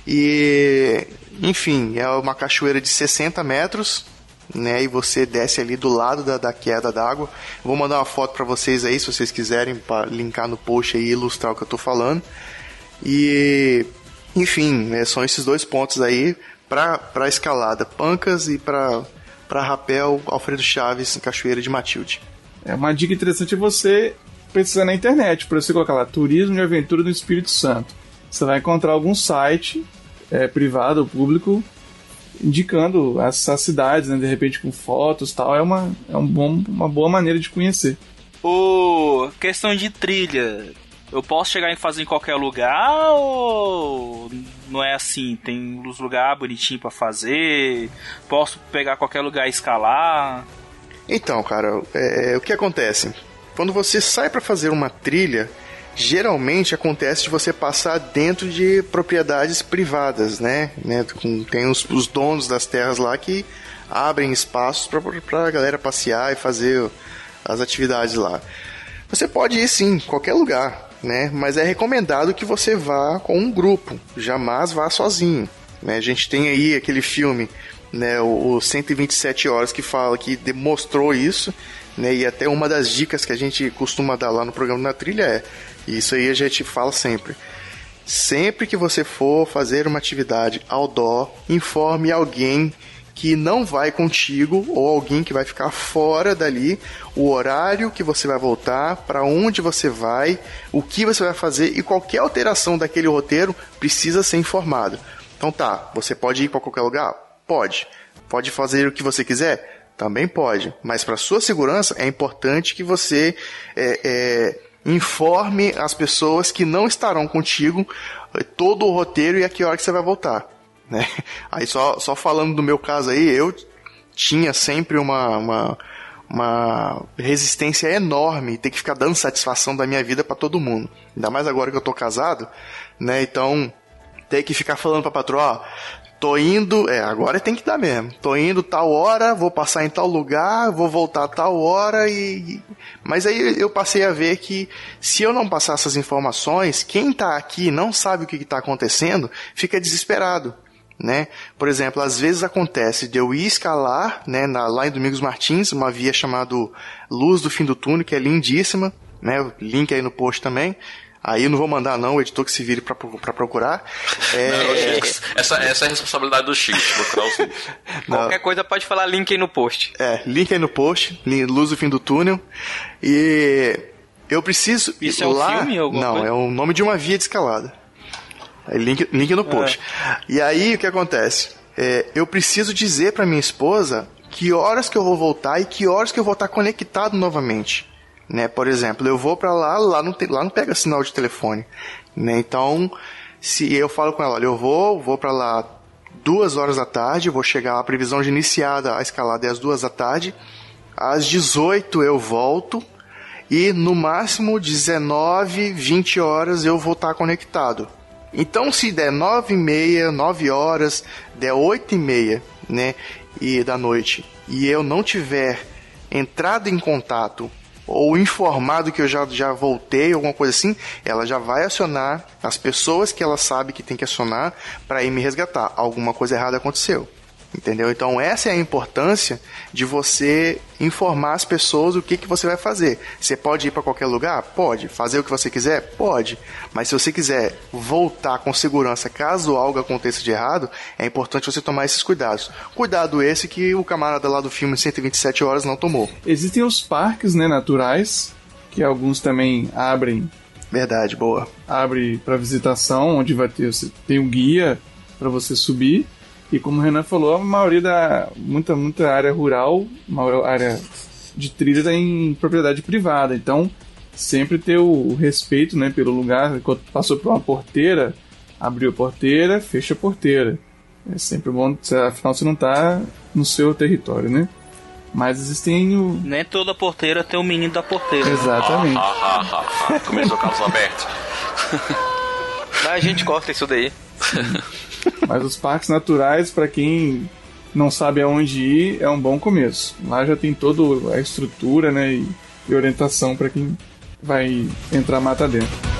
E, enfim, é uma cachoeira de 60 metros, né? E você desce ali do lado da queda d'água. Vou mandar uma foto para vocês aí, se vocês quiserem, para linkar no post aí e ilustrar o que eu tô falando. E, enfim, são esses dois pontos aí para escalada: Pancas, e para rapel Alfredo Chaves, Cachoeira de Matilde. Uma dica interessante é você pesquisar na internet, para você colocar lá Turismo de Aventura no Espírito Santo. Você vai encontrar algum site privado ou público indicando essas cidades, né, de repente com fotos e tal. É uma boa maneira de conhecer. Questão de trilha, eu posso chegar e fazer em qualquer lugar ou não é assim? Tem uns lugares bonitinhos pra fazer? Posso pegar qualquer lugar e escalar? Então, cara, o que acontece? Quando você sai pra fazer uma trilha, geralmente acontece de você passar dentro de propriedades privadas, né? Tem os donos das terras lá que abrem espaços pra galera passear e fazer as atividades lá. Você pode ir sim, em qualquer lugar, né? Mas é recomendado que você vá com um grupo, jamais vá sozinho, né? A gente tem aí aquele filme, né, o 127 Horas, que demonstrou isso, né? E até uma das dicas que a gente costuma dar lá no programa Na Trilha isso aí a gente fala sempre. Sempre que você for fazer uma atividade outdoor, informe alguém que não vai contigo ou alguém que vai ficar fora dali, o horário que você vai voltar, para onde você vai, o que você vai fazer, e qualquer alteração daquele roteiro precisa ser informado. Então tá, você pode ir para qualquer lugar? Pode. Pode fazer o que você quiser? Também pode. Mas para sua segurança é importante que você informe as pessoas que não estarão contigo todo o roteiro e a que hora que você vai voltar, né? Aí só falando do meu caso aí, eu tinha sempre uma resistência enorme, ter que ficar dando satisfação da minha vida pra todo mundo. Ainda mais agora que eu tô casado, né? Então, ter que ficar falando pra patroa, tô indo, agora tem que dar mesmo. Tô indo tal hora, vou passar em tal lugar, vou voltar tal hora Mas aí eu passei a ver que se eu não passar essas informações, quem tá aqui não sabe o que tá acontecendo, fica desesperado, né? Por exemplo, às vezes acontece de eu ir escalar, né, lá em Domingos Martins, uma via chamada Luz do Fim do Túnel, que é lindíssima, né? Link aí no post também. Aí eu não vou mandar não, o editor que se vire pra procurar. Essa é a responsabilidade do Chico, procurar os links. Qualquer coisa pode falar link aí no post. Link aí no post, Luz do Fim do Túnel. E eu preciso... Isso é um filme? Não, coisa? É o nome de uma via de escalada. Link no post. E aí o que acontece? Eu preciso dizer pra minha esposa que horas que eu vou voltar e que horas que eu vou estar conectado novamente. Né, por exemplo, eu vou pra lá não pega sinal de telefone, né? Então, se eu falo com ela, olha, eu vou pra lá 2 horas da tarde, vou chegar lá, a previsão de iniciada a escalada é às 2 da tarde, às 18 eu volto e no máximo 19, 20 horas eu vou estar conectado. Então, se der 9h30, 9 horas, der 8h30, né, da noite, e eu não tiver entrado em contato ou informado que eu já voltei, alguma coisa assim, ela já vai acionar as pessoas que ela sabe que tem que acionar para ir me resgatar. Alguma coisa errada aconteceu. Entendeu? Então essa é a importância de você informar as pessoas o que você vai fazer. Você pode ir para qualquer lugar? Pode. Fazer o que você quiser? Pode. Mas se você quiser voltar com segurança caso algo aconteça de errado, é importante você tomar esses cuidados. Cuidado esse que o camarada lá do filme 127 Horas não tomou. Existem os parques, né, naturais, que alguns também abrem. Verdade, boa. Abre para visitação, onde você tem um guia para você subir. E como o Renan falou, a maioria muita área rural, uma área de trilha está em propriedade privada. Então, sempre ter o respeito, né, pelo lugar. Quando passou por uma porteira, abriu a porteira, fecha a porteira. É sempre bom, afinal você não está no seu território, né? Mas existem... Nem toda porteira tem o menino da porteira. Exatamente. Começou o Carlos Alberto. A gente corta isso daí. Mas os parques naturais, para quem não sabe aonde ir, é um bom começo. Lá já tem toda a estrutura, né? e orientação para quem vai entrar mata dentro.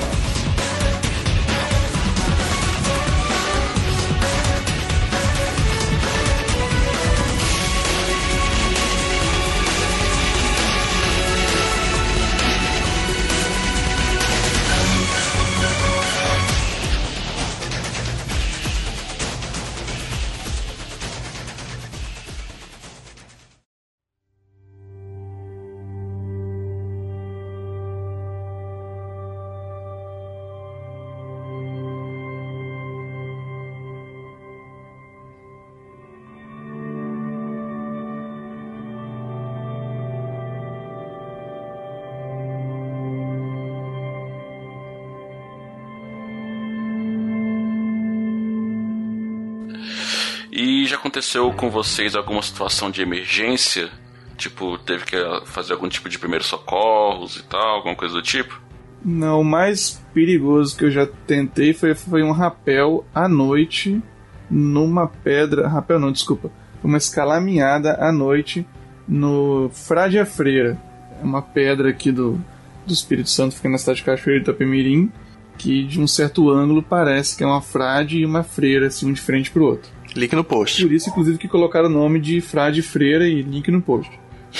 E já aconteceu com vocês alguma situação de emergência? Tipo, teve que fazer algum tipo de primeiros socorros e tal, alguma coisa do tipo? Não, o mais perigoso que eu já tentei foi um rapel à noite numa pedra... Rapel não, desculpa. Uma escalaminhada à noite no Frade a Freira. É uma pedra aqui do Espírito Santo, fica na cidade de Cachoeira de Itapemirim, que de um certo ângulo parece que é uma frade e uma freira, assim, um de frente pro outro. Link no post. Por isso, inclusive, que colocaram o nome de frade e freira e link no post.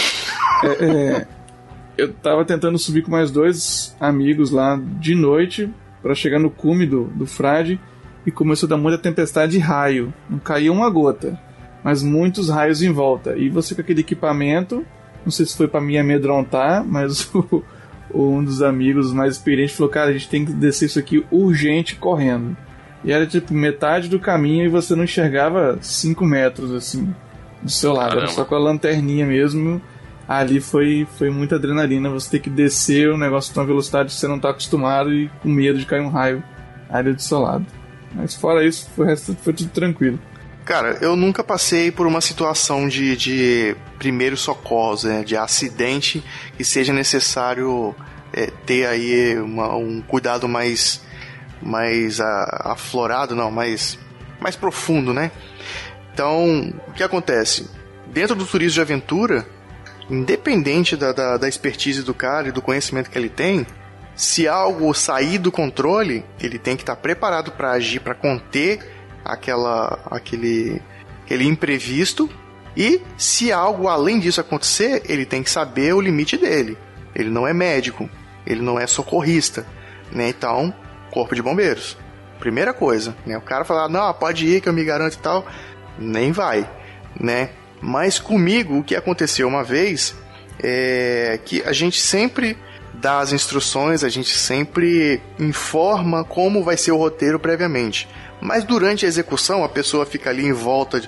Eu tava tentando subir com mais 2 amigos lá de noite para chegar no cume do frade e começou a dar muita tempestade de raio. Não caía uma gota, mas muitos raios em volta. E você com aquele equipamento, não sei se foi para me amedrontar, mas um dos amigos mais experientes falou: cara, a gente tem que descer isso aqui urgente correndo. E era tipo metade do caminho e você não enxergava 5 metros assim do seu lado. Caramba. Era só com a lanterninha mesmo. Ali foi muita adrenalina. Você ter que descer o negócio com uma velocidade que você não está acostumado e com medo de cair um raio ali do seu lado. Mas fora isso, o resto foi tudo tranquilo. Cara, eu nunca passei por uma situação de primeiros socorros, né, de acidente que seja necessário ter aí um cuidado mais aflorado, não, mais profundo, né? Então, o que acontece? Dentro do turismo de aventura, independente da expertise do cara e do conhecimento que ele tem, se algo sair do controle, ele tem que estar preparado para agir, para conter aquele imprevisto, e se algo além disso acontecer, ele tem que saber o limite dele. Ele não é médico, ele não é socorrista, né? Então, Corpo de Bombeiros, primeira coisa, né? O cara fala: não, pode ir que eu me garanto e tal, nem vai, né? Mas comigo, o que aconteceu uma vez é que a gente sempre dá as instruções, a gente sempre informa como vai ser o roteiro previamente, mas durante a execução a pessoa fica ali envolto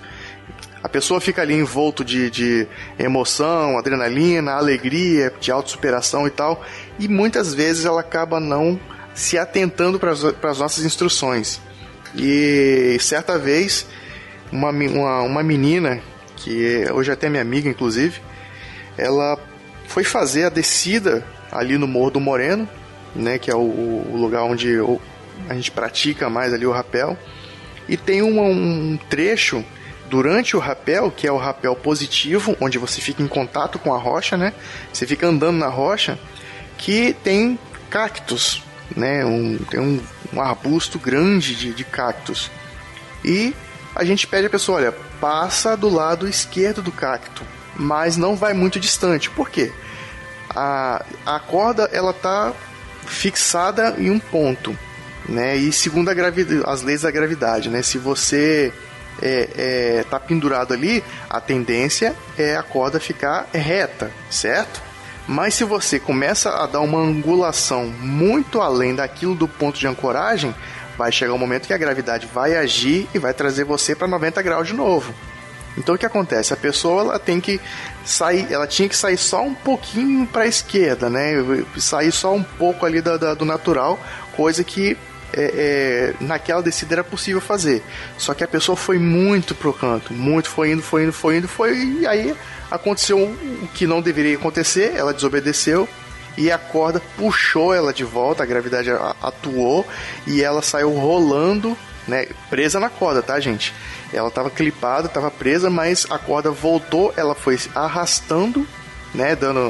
de emoção, adrenalina, alegria, de autossuperação e tal, e muitas vezes ela acaba não se atentando para as nossas instruções. E certa vez uma menina, que hoje até é minha amiga inclusive, ela foi fazer a descida ali no Morro do Moreno, né, que é o lugar onde a gente pratica mais ali o rapel, e tem um trecho durante o rapel, que é o rapel positivo, onde você fica em contato com a rocha, né, você fica andando na rocha, que tem cactos, né, tem um arbusto grande de cactos, e a gente pede a pessoa: olha, passa do lado esquerdo do cacto, mas não vai muito distante. Por quê? A corda, ela tá fixada em um ponto, né, e segundo as leis da gravidade, né, se você tá pendurado ali, a tendência é a corda ficar reta, certo? Mas se você começa a dar uma angulação muito além daquilo do ponto de ancoragem, vai chegar um momento que a gravidade vai agir e vai trazer você para 90 graus de novo. Então o que acontece? A pessoa ela tinha que sair só um pouquinho para a esquerda, né? Sair só um pouco ali do natural, coisa que naquela descida era possível fazer. Só que a pessoa foi muito pro canto, foi indo, e aí aconteceu o que não deveria acontecer, ela desobedeceu e a corda puxou ela de volta, a gravidade atuou e ela saiu rolando, né, presa na corda, tá, gente? Ela estava clipada, estava presa, mas a corda voltou, ela foi arrastando, né, dando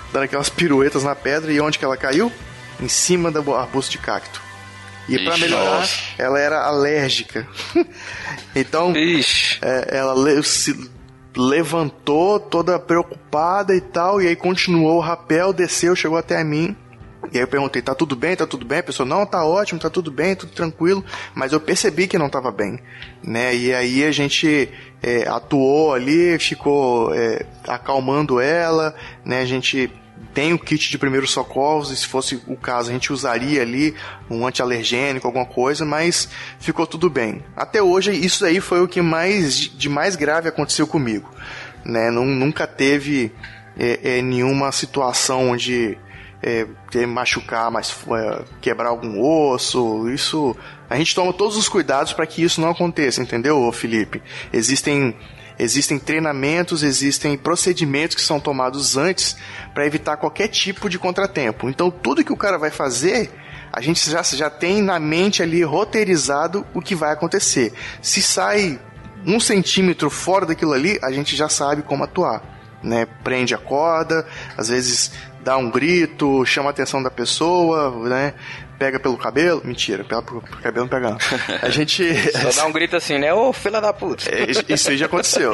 dando aquelas piruetas na pedra, e onde que ela caiu? Em cima do arbusto de cacto. E pra melhorar, ela era alérgica. Então, ela se levantou toda preocupada e tal, e aí continuou o rapel, desceu, chegou até a mim. E aí eu perguntei, tá tudo bem? Tá tudo bem? A pessoa, não, tá ótimo, tá tudo bem, tudo tranquilo. Mas eu percebi que não tava bem, né? E aí a gente atuou ali, ficou acalmando ela, né? A gente tem o kit de primeiros socorros, e se fosse o caso a gente usaria ali um antialergênico, alguma coisa, mas ficou tudo bem. Até hoje isso aí foi o que de mais grave aconteceu comigo, né? Nunca teve nenhuma situação onde machucar, quebrar algum osso. Isso, a gente toma todos os cuidados para que isso não aconteça, entendeu, Felipe? Existem treinamentos, existem procedimentos que são tomados antes para evitar qualquer tipo de contratempo. Então tudo que o cara vai fazer, a gente já tem na mente ali roteirizado o que vai acontecer. Se sai 1 centímetro fora daquilo ali, a gente já sabe como atuar, né? Prende a corda, às vezes dá um grito, chama a atenção da pessoa, né? Pega pelo cabelo. Mentira, pelo cabelo não pega não. A gente... Só dá um grito assim, né? Ô, filha da puta. Isso aí já aconteceu.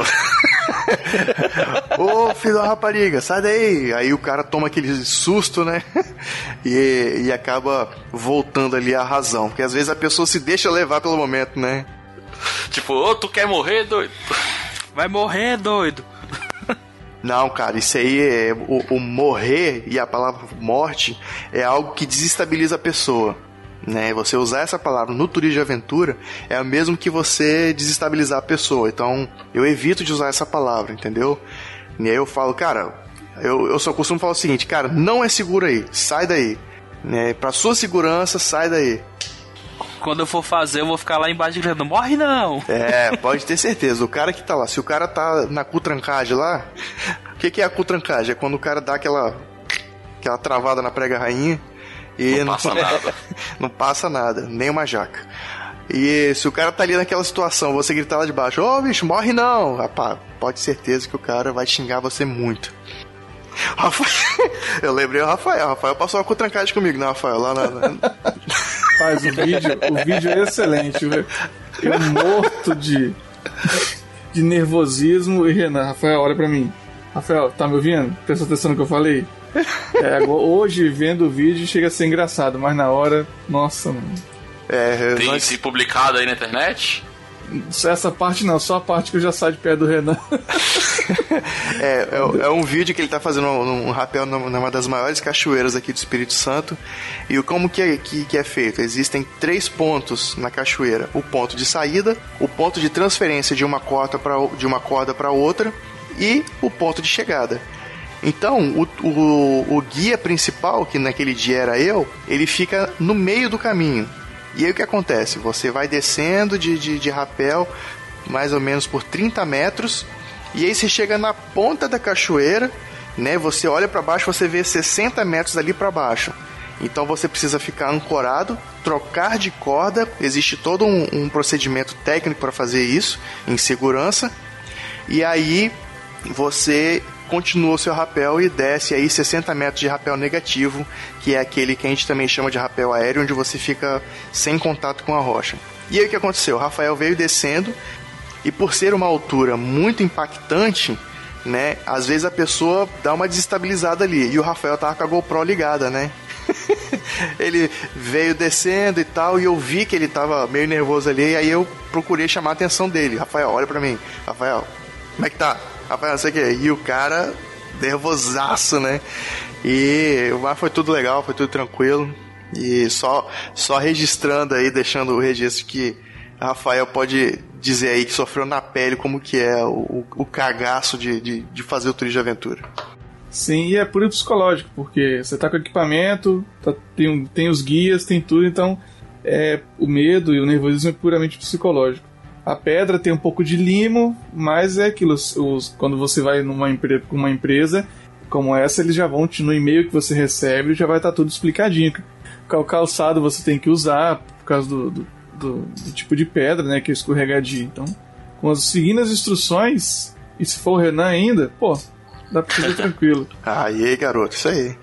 Ô, filho da rapariga, sai daí. Aí o cara toma aquele susto, né? E acaba voltando ali à razão. Porque às vezes a pessoa se deixa levar pelo momento, né? Tipo, ô, tu quer morrer, doido? Vai morrer, doido. Não, cara, isso aí o morrer e a palavra morte é algo que desestabiliza a pessoa, né? Você usar essa palavra no turismo de aventura é o mesmo que você desestabilizar a pessoa. Então, eu evito de usar essa palavra, entendeu? E aí eu falo, cara, eu só costumo falar o seguinte, cara, não é seguro aí, sai daí, né? Pra sua segurança, sai daí. Quando eu for fazer, eu vou ficar lá embaixo gritando, morre não! Pode ter certeza. O cara que tá lá, se o cara tá na cutrancagem lá, o que é a cutrancagem? É quando o cara dá aquela travada na prega rainha e não passa nada. Não passa nada, nem uma jaca. E se o cara tá ali naquela situação, você gritar lá de baixo, ô bicho, morre não! Rapaz, pode ter certeza que o cara vai xingar você muito. Eu lembrei o Rafael. O Rafael passou uma cutrancagem comigo, né, Rafael? Lá na... Mas o vídeo é excelente. Eu morto de nervosismo. E Renan, Rafael, olha pra mim. Rafael, tá me ouvindo? Presta atenção no que eu falei. Hoje, vendo o vídeo, chega a ser engraçado, mas na hora, nossa, mano. Tem se publicado aí na internet? Essa parte não, só a parte que eu já saio de perto do Renan. É um vídeo que ele tá fazendo um rapel numa das maiores cachoeiras aqui do Espírito Santo. E como que é feito? Existem 3 pontos na cachoeira: o ponto de saída, o ponto de transferência de uma corda para outra e o ponto de chegada. Então, o guia principal, que naquele dia era ele fica no meio do caminho. E aí o que acontece? Você vai descendo de rapel mais ou menos por 30 metros, e aí você chega na ponta da cachoeira, né? Você olha para baixo, você vê 60 metros ali para baixo. Então você precisa ficar ancorado, trocar de corda, existe todo um procedimento técnico para fazer isso, em segurança, e aí você continua o seu rapel e desce aí 60 metros de rapel negativo, que é aquele que a gente também chama de rapel aéreo, onde você fica sem contato com a rocha. E aí o que aconteceu? O Rafael veio descendo, e por ser uma altura muito impactante, né, às vezes a pessoa dá uma desestabilizada ali, e o Rafael tava com a GoPro ligada, né? Ele veio descendo e tal, e eu vi que ele tava meio nervoso ali, e aí eu procurei chamar a atenção dele. Rafael, olha pra mim. Rafael, como é que tá? Rafael, não sei o que. E o cara, nervosaço, né? Mas foi tudo legal, foi tudo tranquilo. E só registrando aí, deixando o registro que Rafael pode dizer aí que sofreu na pele como que é o cagaço de fazer o turismo de aventura. Sim, e é puro psicológico, porque você tá com equipamento, tem os guias, tem tudo, então o medo e o nervosismo é puramente psicológico. A pedra tem um pouco de limo, mas é aquilo, quando você vai com uma empresa como essa, eles já vão, no e-mail que você recebe, já vai estar tudo explicadinho. Qual calçado você tem que usar, por causa do tipo de pedra, né, que é escorregadio. Então, seguindo as instruções, e se for o Renan ainda, dá pra fazer tranquilo. Aí, garoto, isso aí.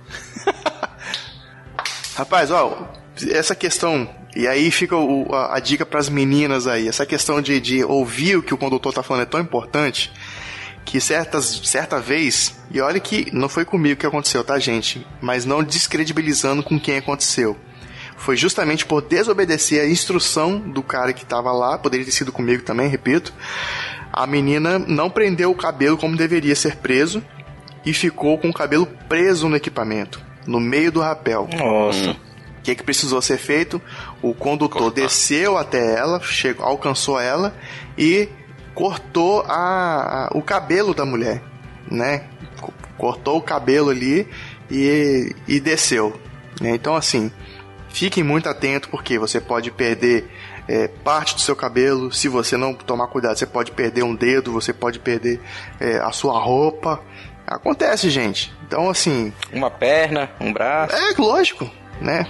Rapaz, ó, essa questão, e aí fica a dica pras meninas aí, essa questão de ouvir o que o condutor tá falando é tão importante, que certa vez, e olha que não foi comigo que aconteceu, tá, gente? Mas não descredibilizando com quem aconteceu. Foi justamente por desobedecer a instrução do cara que tava lá, poderia ter sido comigo também, repito. A menina não prendeu o cabelo como deveria ser preso e ficou com o cabelo preso no equipamento, no meio do rapel. Nossa. O que precisou ser feito? O condutor desceu até ela, alcançou ela e cortou o cabelo da mulher, né? Cortou o cabelo ali e desceu, né? Então, assim, fiquem muito atentos, porque você pode perder parte do seu cabelo. Se você não tomar cuidado, você pode perder um dedo, você pode perder a sua roupa. Acontece, gente. Então, assim... Uma perna, um braço... É, lógico, né?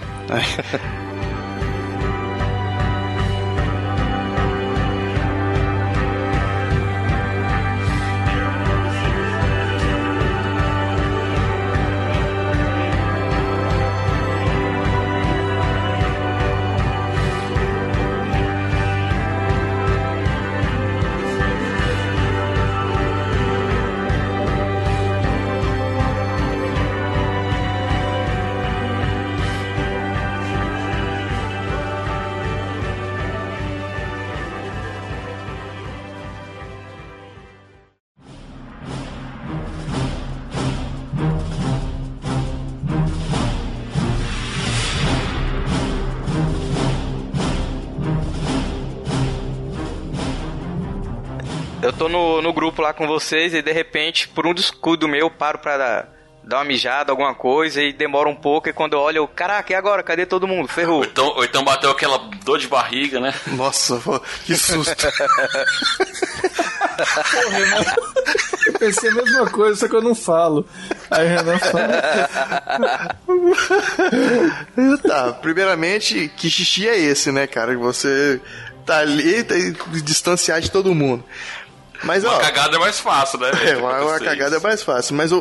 Eu tô no grupo lá com vocês e de repente, por um descuido meu, eu paro pra dar uma mijada, alguma coisa, e demora um pouco, e quando eu olho, caraca, e agora? Cadê todo mundo? Ferrou. Ou então bateu aquela dor de barriga, né? Nossa, que susto. Pô, Renan, eu pensei a mesma coisa, só que eu não falo. Aí Renan fala. Tá, primeiramente, que xixi é esse, né, cara? Você tá ali, tá distanciar de todo mundo. Mas, uma cagada é mais fácil, né? Uma cagada é mais fácil, mas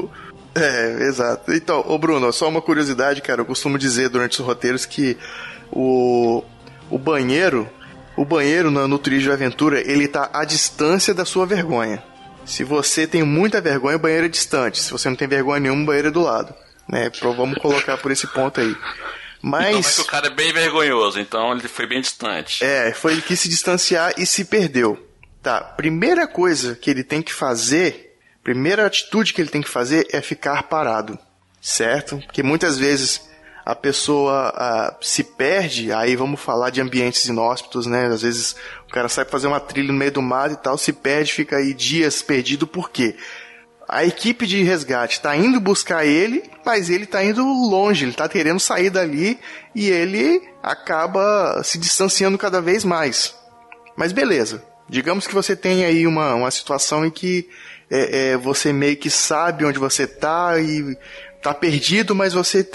exato. Então, Bruno, só uma curiosidade, cara, eu costumo dizer durante os roteiros que o banheiro no Turismo de Aventura, ele tá à distância da sua vergonha. Se você tem muita vergonha, o banheiro é distante. Se você não tem vergonha nenhuma, o banheiro é do lado, né? Vamos colocar por esse ponto aí. Mas... Então é que o cara é bem vergonhoso, então ele foi bem distante. Ele quis se distanciar e se perdeu. Tá, primeira coisa que ele tem que fazer, primeira atitude que ele tem que fazer é ficar parado, certo? Porque muitas vezes a pessoa se perde, aí vamos falar de ambientes inóspitos, né? Às vezes o cara sai pra fazer uma trilha no meio do mato e tal, se perde, fica aí dias perdido, por quê? A equipe de resgate tá indo buscar ele, mas ele tá indo longe, ele tá querendo sair dali e ele acaba se distanciando cada vez mais. Mas beleza. Digamos que você tem aí uma situação em que você meio que sabe onde você tá e tá perdido, mas você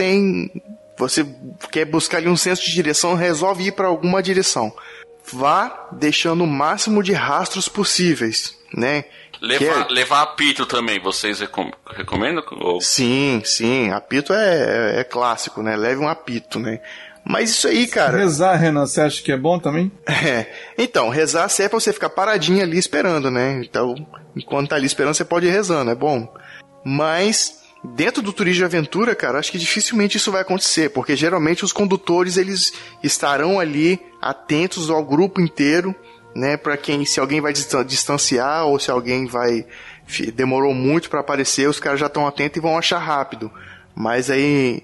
quer buscar ali um senso de direção, resolve ir para alguma direção. Vá deixando o máximo de rastros possíveis, né? Levar apito também, vocês recomendam? Ou... Sim, apito é clássico, né? Leve um apito, né? Mas isso aí, cara... Rezar, Renan, você acha que é bom também? Então, rezar serve pra você ficar paradinho ali esperando, né? Então, enquanto tá ali esperando, você pode ir rezando, é bom. Mas, dentro do turismo de aventura, cara, acho que dificilmente isso vai acontecer, porque geralmente os condutores, eles estarão ali atentos ao grupo inteiro, né? Pra se alguém vai distanciar ou se alguém demorou muito pra aparecer, os caras já estão atentos e vão achar rápido. Mas aí...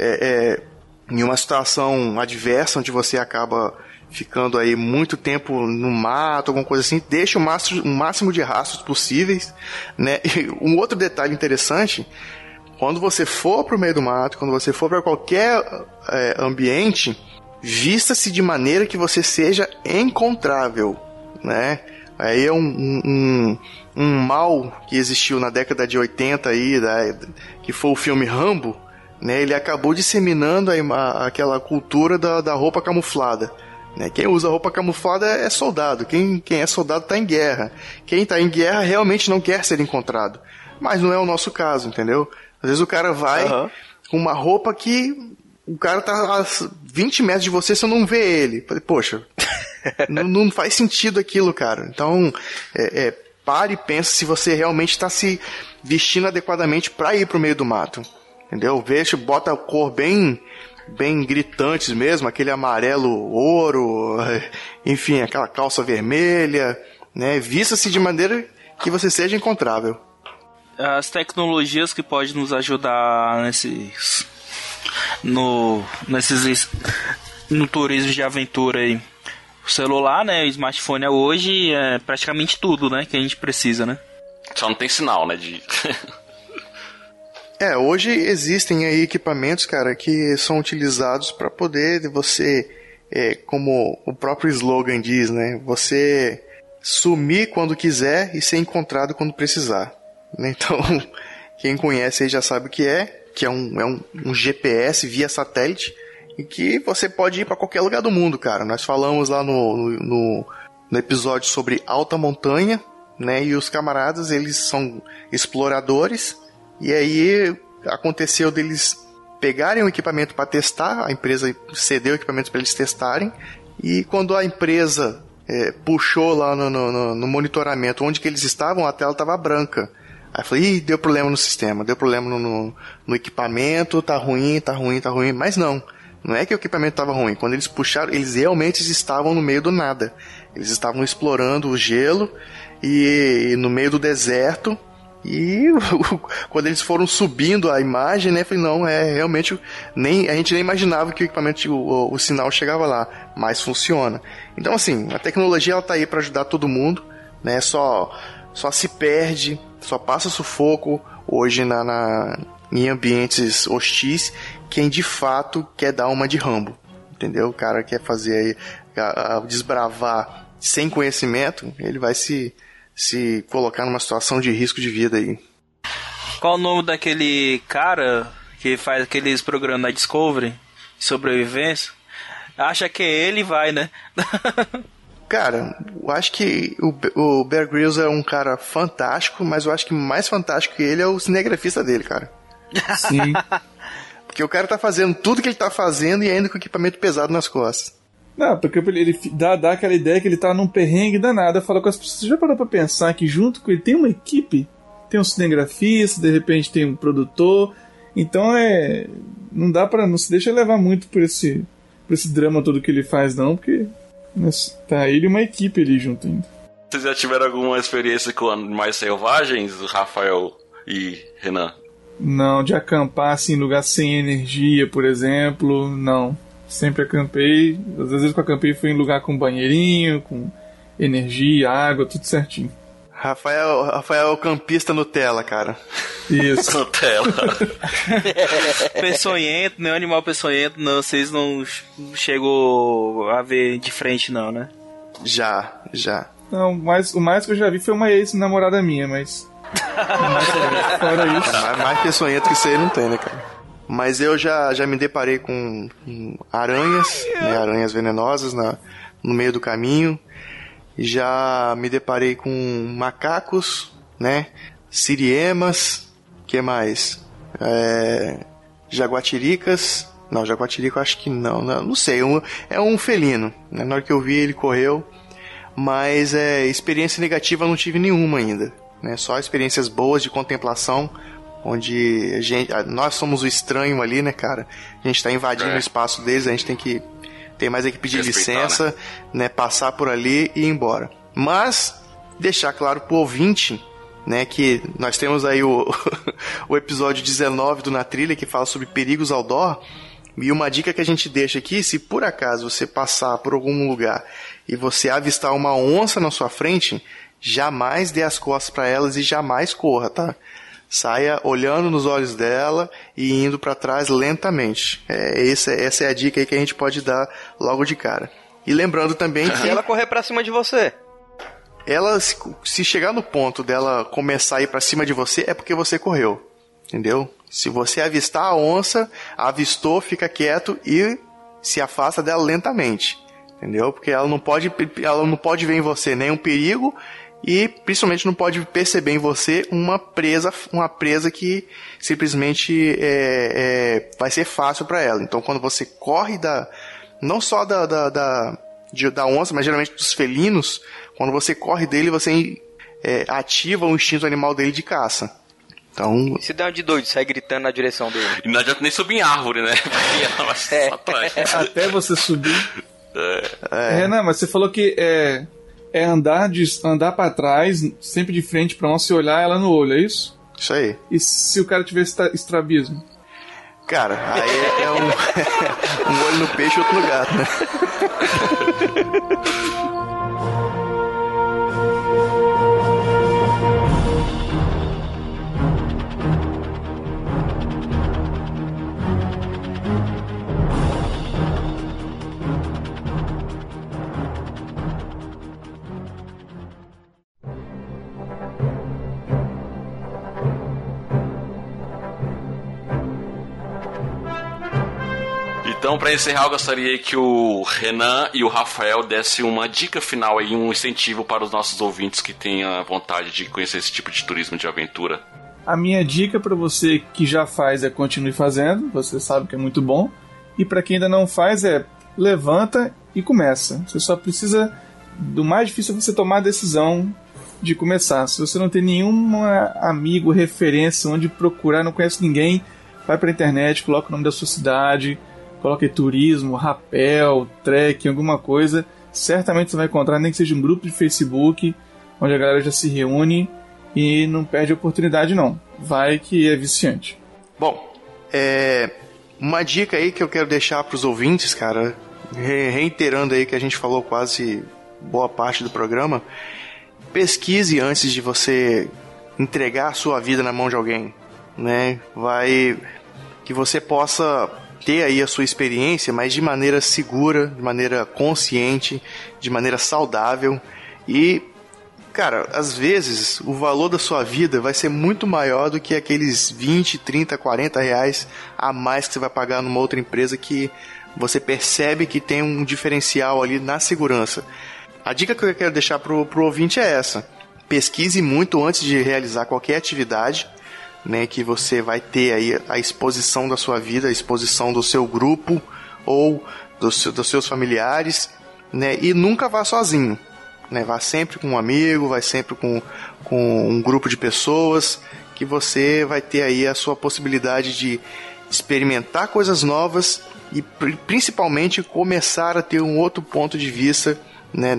em uma situação adversa, onde você acaba ficando aí muito tempo no mato, alguma coisa assim, deixa o máximo de rastros possíveis, né? E um outro detalhe interessante, quando você for pro meio do mato, quando você for para qualquer ambiente, vista-se de maneira que você seja encontrável, né? Aí é um mal que existiu na década de 80 aí, que foi o filme Rambo, né? Ele acabou disseminando aquela cultura da roupa camuflada, né? Quem usa roupa camuflada é soldado. Quem é soldado está em guerra. Quem está em guerra realmente não quer ser encontrado, mas não é o nosso caso, entendeu? Às vezes o cara vai com uma roupa que o cara tá a 20 metros de você não vê ele. Falei, poxa, não faz sentido aquilo, cara. Então, pare e pense se você realmente está se vestindo adequadamente para ir pro meio do mato, entendeu? Veja, bota a cor bem gritantes mesmo, aquele amarelo ouro, enfim, aquela calça vermelha, né? Vista-se de maneira que você seja encontrável. As tecnologias que podem nos ajudar no turismo de aventura aí. O celular, né, o smartphone hoje é praticamente tudo, né, que a gente precisa, né? Só não tem sinal, né, de... Hoje existem aí equipamentos, cara, que são utilizados para poder você, como o próprio slogan diz, né, você sumir quando quiser e ser encontrado quando precisar. Então, quem conhece aí já sabe o que é um GPS via satélite e que você pode ir para qualquer lugar do mundo, cara. Nós falamos lá no episódio sobre alta montanha, né? E os camaradas, eles são exploradores e aí aconteceu deles pegarem o equipamento para testar, a empresa cedeu o equipamento para eles testarem e quando a empresa puxou lá no monitoramento onde que eles estavam, a tela estava branca. Aí eu falei, deu problema no sistema, deu problema no equipamento, tá ruim, mas não é que o equipamento estava ruim, quando eles puxaram, eles realmente estavam no meio do nada, eles estavam explorando o gelo e no meio do deserto, e quando eles foram subindo a imagem, né, eu falei, não, realmente, a gente nem imaginava que o equipamento, o sinal chegava lá, mas funciona. Então assim, a tecnologia ela tá aí para ajudar todo mundo, né, só se perde, só passa sufoco hoje em ambientes hostis quem de fato quer dar uma de Rambo, entendeu? O cara quer fazer aí, desbravar sem conhecimento, ele vai se colocar numa situação de risco de vida aí. Qual o nome daquele cara que faz aqueles programas da Discovery, sobrevivência? Acha que é ele e vai, né? Cara, eu acho que o Bear Grylls é um cara fantástico, mas eu acho que mais fantástico que ele é o cinegrafista dele, cara. Sim. Porque o cara tá fazendo tudo que ele tá fazendo e ainda com equipamento pesado nas costas. Não, porque ele dá aquela ideia que ele tá num perrengue danado. Fala com as pessoas, você já parou pra pensar que junto com ele tem uma equipe? Tem um cinegrafista, de repente tem um produtor. Então não dá pra... Não se deixa levar muito por esse drama todo que ele faz, não, porque... Tá ele e uma equipe ali junto ainda. Vocês já tiveram alguma experiência com animais selvagens, Rafael e Renan? Não, de acampar assim, em lugar sem energia, por exemplo, não. Sempre acampei, às vezes que eu acampei foi em lugar com banheirinho, com energia, água, tudo certinho. Rafael é o campista Nutella, cara. Isso. Nutella. Peçonhento, nem animal peçonhento, não. Vocês não chegou a ver de frente, não, né? Já. Não, o mais que eu já vi foi uma ex-namorada minha, mas... Fora isso. Mais peçonhento que isso aí não tem, né, cara? Mas eu já me deparei com aranhas, né, aranhas venenosas no meio do caminho. Já me deparei com macacos, né? Siriemas, que mais? Jaguatiricas. Não, jaguatirica eu acho que não sei. É um felino, né? Na hora que eu vi ele correu. Mas experiência negativa eu não tive nenhuma ainda, né? Só experiências boas de contemplação, onde nós somos o estranho ali, né, cara? A gente tá invadindo o espaço deles, a gente tem mais é que pedir licença, né, passar por ali e ir embora. Mas, deixar claro pro ouvinte, né, que nós temos aí o episódio 19 do Na Trilha, que fala sobre perigos outdoor, e uma dica que a gente deixa aqui, se por acaso você passar por algum lugar e você avistar uma onça na sua frente, jamais dê as costas para elas e jamais corra, tá? Saia olhando nos olhos dela e indo para trás lentamente. Essa é a dica aí que a gente pode dar logo de cara. E lembrando também que... Se ela correr pra cima de você. Ela, se chegar no ponto dela começar a ir pra cima de você, é porque você correu. Entendeu? Se você avistar a onça, avistou, fica quieto e se afasta dela lentamente. Entendeu? Porque ela não pode ver em você nenhum perigo e principalmente não pode perceber em você uma presa que simplesmente vai ser fácil para ela. Então quando você corre não só da onça, mas geralmente dos felinos, quando você corre dele, você ativa o instinto animal dele de caça. Então... Se dá um de doido, sai gritando na direção dele. E não adianta nem subir em árvore, né? Até você subir. Renan, mas você falou que andar pra trás, sempre de frente pra onça e olhar ela no olho, é isso? Isso aí. E se o cara tiver estrabismo? Cara, aí é um olho no peixe e outro no gato, né? Então, para encerrar, eu gostaria que o Renan e o Rafael dessem uma dica final aí, um incentivo para os nossos ouvintes que tenham vontade de conhecer esse tipo de turismo de aventura. A minha dica para você que já faz é continue fazendo, você sabe que é muito bom. E para quem ainda não faz levanta e começa. Você só precisa, do mais difícil é você tomar a decisão de começar. Se você não tem nenhum amigo, referência, onde procurar, não conhece ninguém, vai para a internet, coloca o nome da sua cidade, coloque turismo, rapel, trekking, alguma coisa. Certamente você vai encontrar, nem que seja um grupo de Facebook, onde a galera já se reúne e não perde a oportunidade não. Vai que é viciante. Bom, uma dica aí que eu quero deixar para os ouvintes, cara, reiterando aí que a gente falou quase boa parte do programa, pesquise antes de você entregar a sua vida na mão de alguém, né? Que você possa ter aí a sua experiência, mas de maneira segura, de maneira consciente, de maneira saudável. E, cara, às vezes o valor da sua vida vai ser muito maior do que aqueles 20, 30, 40 reais a mais que você vai pagar numa outra empresa que você percebe que tem um diferencial ali na segurança. A dica que eu quero deixar pro ouvinte é essa: pesquise muito antes de realizar qualquer atividade, né, que você vai ter aí a exposição da sua vida, a exposição do seu grupo ou dos seus familiares, né, e nunca vá sozinho, né, vá sempre com um amigo, vá sempre com um grupo de pessoas, que você vai ter aí a sua possibilidade de experimentar coisas novas e principalmente começar a ter um outro ponto de vista, né,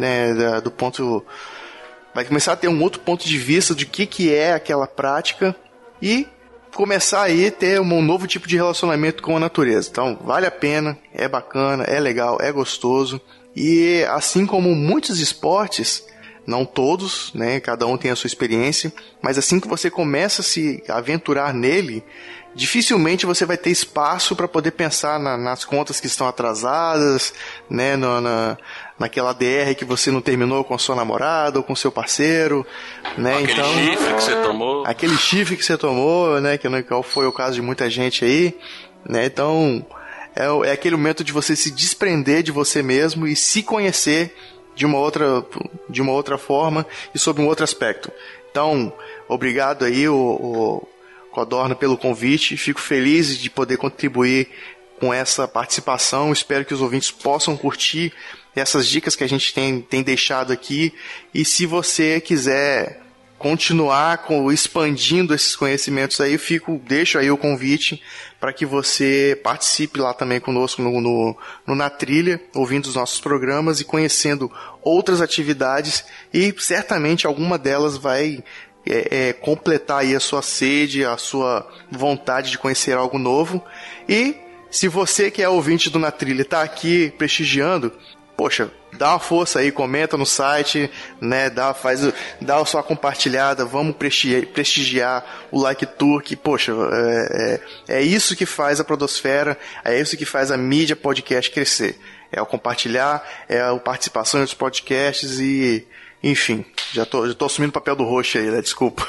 vai começar a ter um outro ponto de vista de que é aquela prática e começar aí a ter um novo tipo de relacionamento com a natureza. Então, vale a pena, é bacana, é legal, é gostoso. E assim como muitos esportes, não todos, né, cada um tem a sua experiência, mas assim que você começa a se aventurar nele, dificilmente você vai ter espaço para poder pensar nas contas que estão atrasadas, né, naquela DR que você não terminou com a sua namorada ou com seu parceiro, né? Aquele chifre que você tomou. Aquele chifre que você tomou, né, que foi o caso de muita gente aí, né? Então, é aquele momento de você se desprender de você mesmo e se conhecer de uma outra forma e sob um outro aspecto. Então, obrigado aí, o Codorna, pelo convite. Fico feliz de poder contribuir com essa participação. Espero que os ouvintes possam curtir essas dicas que a gente tem deixado aqui. E se você quiser continuar expandindo esses conhecimentos aí, deixo aí o convite para que você participe lá também conosco no Na Trilha, ouvindo os nossos programas e conhecendo outras atividades, e certamente alguma delas vai completar aí a sua sede, a sua vontade de conhecer algo novo. E se você que é ouvinte do Na Trilha está aqui prestigiando, poxa, dá uma força aí, comenta no site, né, dá a sua compartilhada, vamos prestigiar o Like Tour, que, poxa, é isso que faz a podosfera, é isso que faz a mídia podcast crescer. É o compartilhar, é a participação nos podcasts e, enfim, já tô assumindo o papel do host aí, né, desculpa.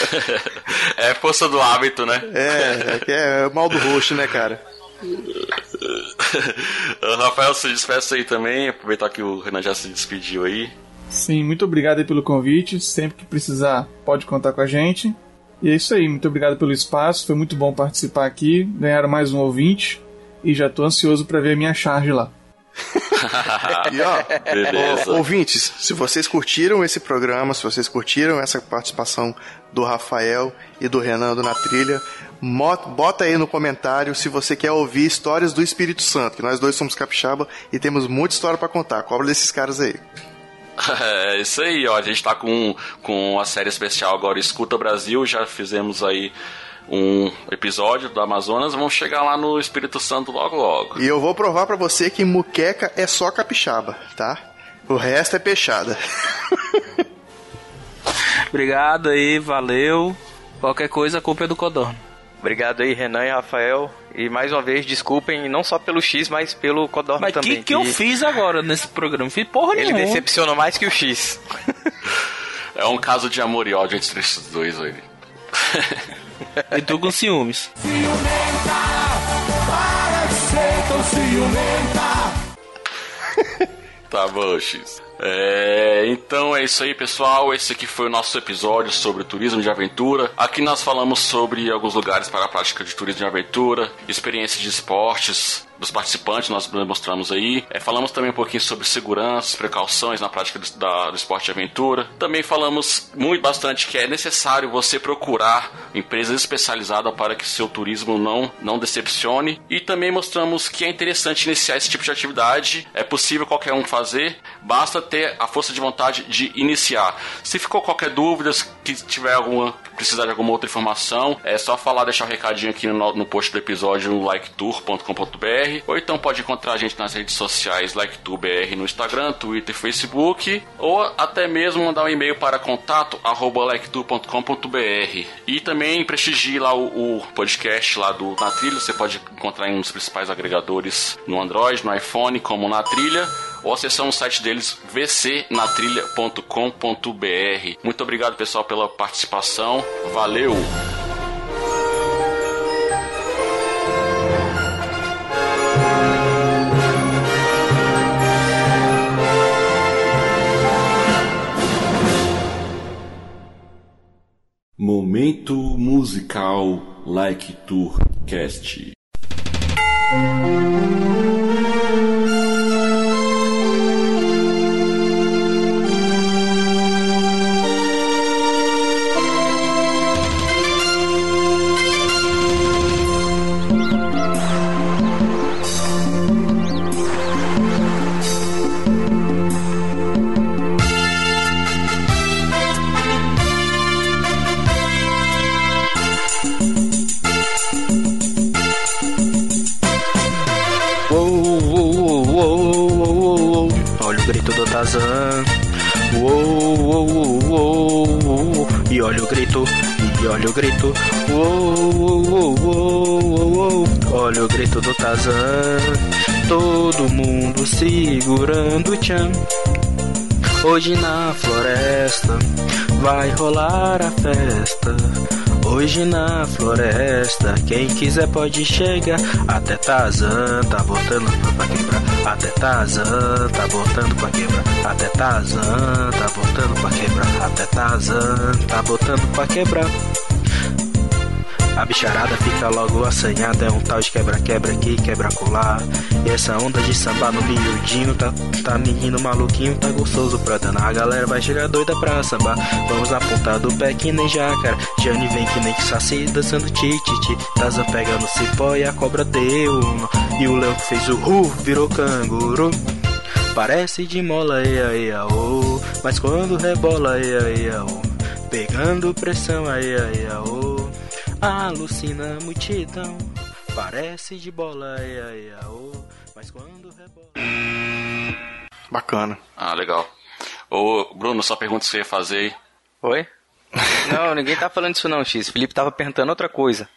É força do hábito, né? É mal do host, né, cara? Rafael, se despeça aí também, aproveitar que o Renan já se despediu aí. Sim, muito obrigado aí pelo convite. Sempre que precisar, pode contar com a gente. E é isso aí, muito obrigado pelo espaço. Foi muito bom participar aqui. Ganharam mais um ouvinte. E já tô ansioso para ver a minha charge lá. E ó, ouvintes, se vocês curtiram esse programa, se vocês curtiram essa participação do Rafael e do Renan do Na Trilha, bota aí no comentário se você quer ouvir histórias do Espírito Santo, que nós dois somos capixaba e temos muita história pra contar. Cobra desses caras aí. É isso aí, ó. A gente tá com a série especial agora Escuta Brasil. Já fizemos aí um episódio do Amazonas. Vamos chegar lá no Espírito Santo logo logo. E eu vou provar pra você que muqueca é só capixaba, tá? O resto é peixada. Obrigado aí, valeu. Qualquer coisa, a culpa é do Codorno. Obrigado aí, Renan e Rafael. E mais uma vez, desculpem, não só pelo X, mas pelo Codorno mas também. Mas que eu fiz agora nesse programa? Fiz porra nenhuma. Ele decepcionou mais que o X. É um caso de amor e ódio entre esses dois aí. E tu com ciúmes. Ciumenta, para de ser tão ciumenta. Tá bom, X. Então é isso aí, pessoal. Esse aqui foi o nosso episódio sobre turismo de aventura. Aqui nós falamos sobre alguns lugares para a prática de turismo de aventura, experiências de esportes dos participantes, nós mostramos aí. Falamos também um pouquinho sobre segurança, precauções na prática do esporte de aventura. Também falamos bastante que é necessário você procurar empresas especializadas para que seu turismo não decepcione. E também mostramos que é interessante iniciar esse tipo de atividade. É possível qualquer um fazer, basta ter a força de vontade de iniciar. Se ficou qualquer dúvida, que tiver precisar de alguma outra informação, é só falar, deixar um recadinho aqui no post do episódio no liketour.com.br, ou então pode encontrar a gente nas redes sociais liketourbr no Instagram, Twitter e Facebook, ou até mesmo mandar um e-mail para contato@liketour.com.br. E também prestigie lá o podcast lá do Na Trilha. Você pode encontrar em um dos principais agregadores no Android, no iPhone, como Na Trilha, ou acessar o site deles, vcnatrilha.com.br. Muito obrigado, pessoal, pela participação. Valeu! Momento musical Like Tour Cast. E olha o grito, e olha o grito, olha o grito do Tarzan. Todo mundo segurando o tchan. Hoje na floresta vai rolar a festa. Hoje na floresta, quem quiser pode chegar. Até Tarzan tá botando pra quebrar. Até Tarzan tá botando pra quebrar. Até Tarzan tá botando pra quebrar. Até Tarzan tá botando pra quebrar. A bicharada fica logo assanhada. É um tal de quebra-quebra que quebra colar. E essa onda de samba no miudinho tá menino maluquinho, tá gostoso pra danar. A galera vai chegar doida pra sambar. Vamos na ponta do pé que nem jácara. Jane vem que nem saci dançando tititi. Tarzan pega no cipó e a cobra deu um nó. E o leão que fez o virou canguru. Parece de mola, ea, ea, oh. Mas quando rebola, ea, ea, oh. Pegando pressão, ea, ea, oh. Alucina a multidão. Parece de bola, ea, ea, oh. Mas quando rebola... Bacana. Ah, legal. Ô, Bruno, só pergunta se você ia fazer aí. Oi? Não, ninguém tá falando isso não, X. Felipe tava perguntando outra coisa.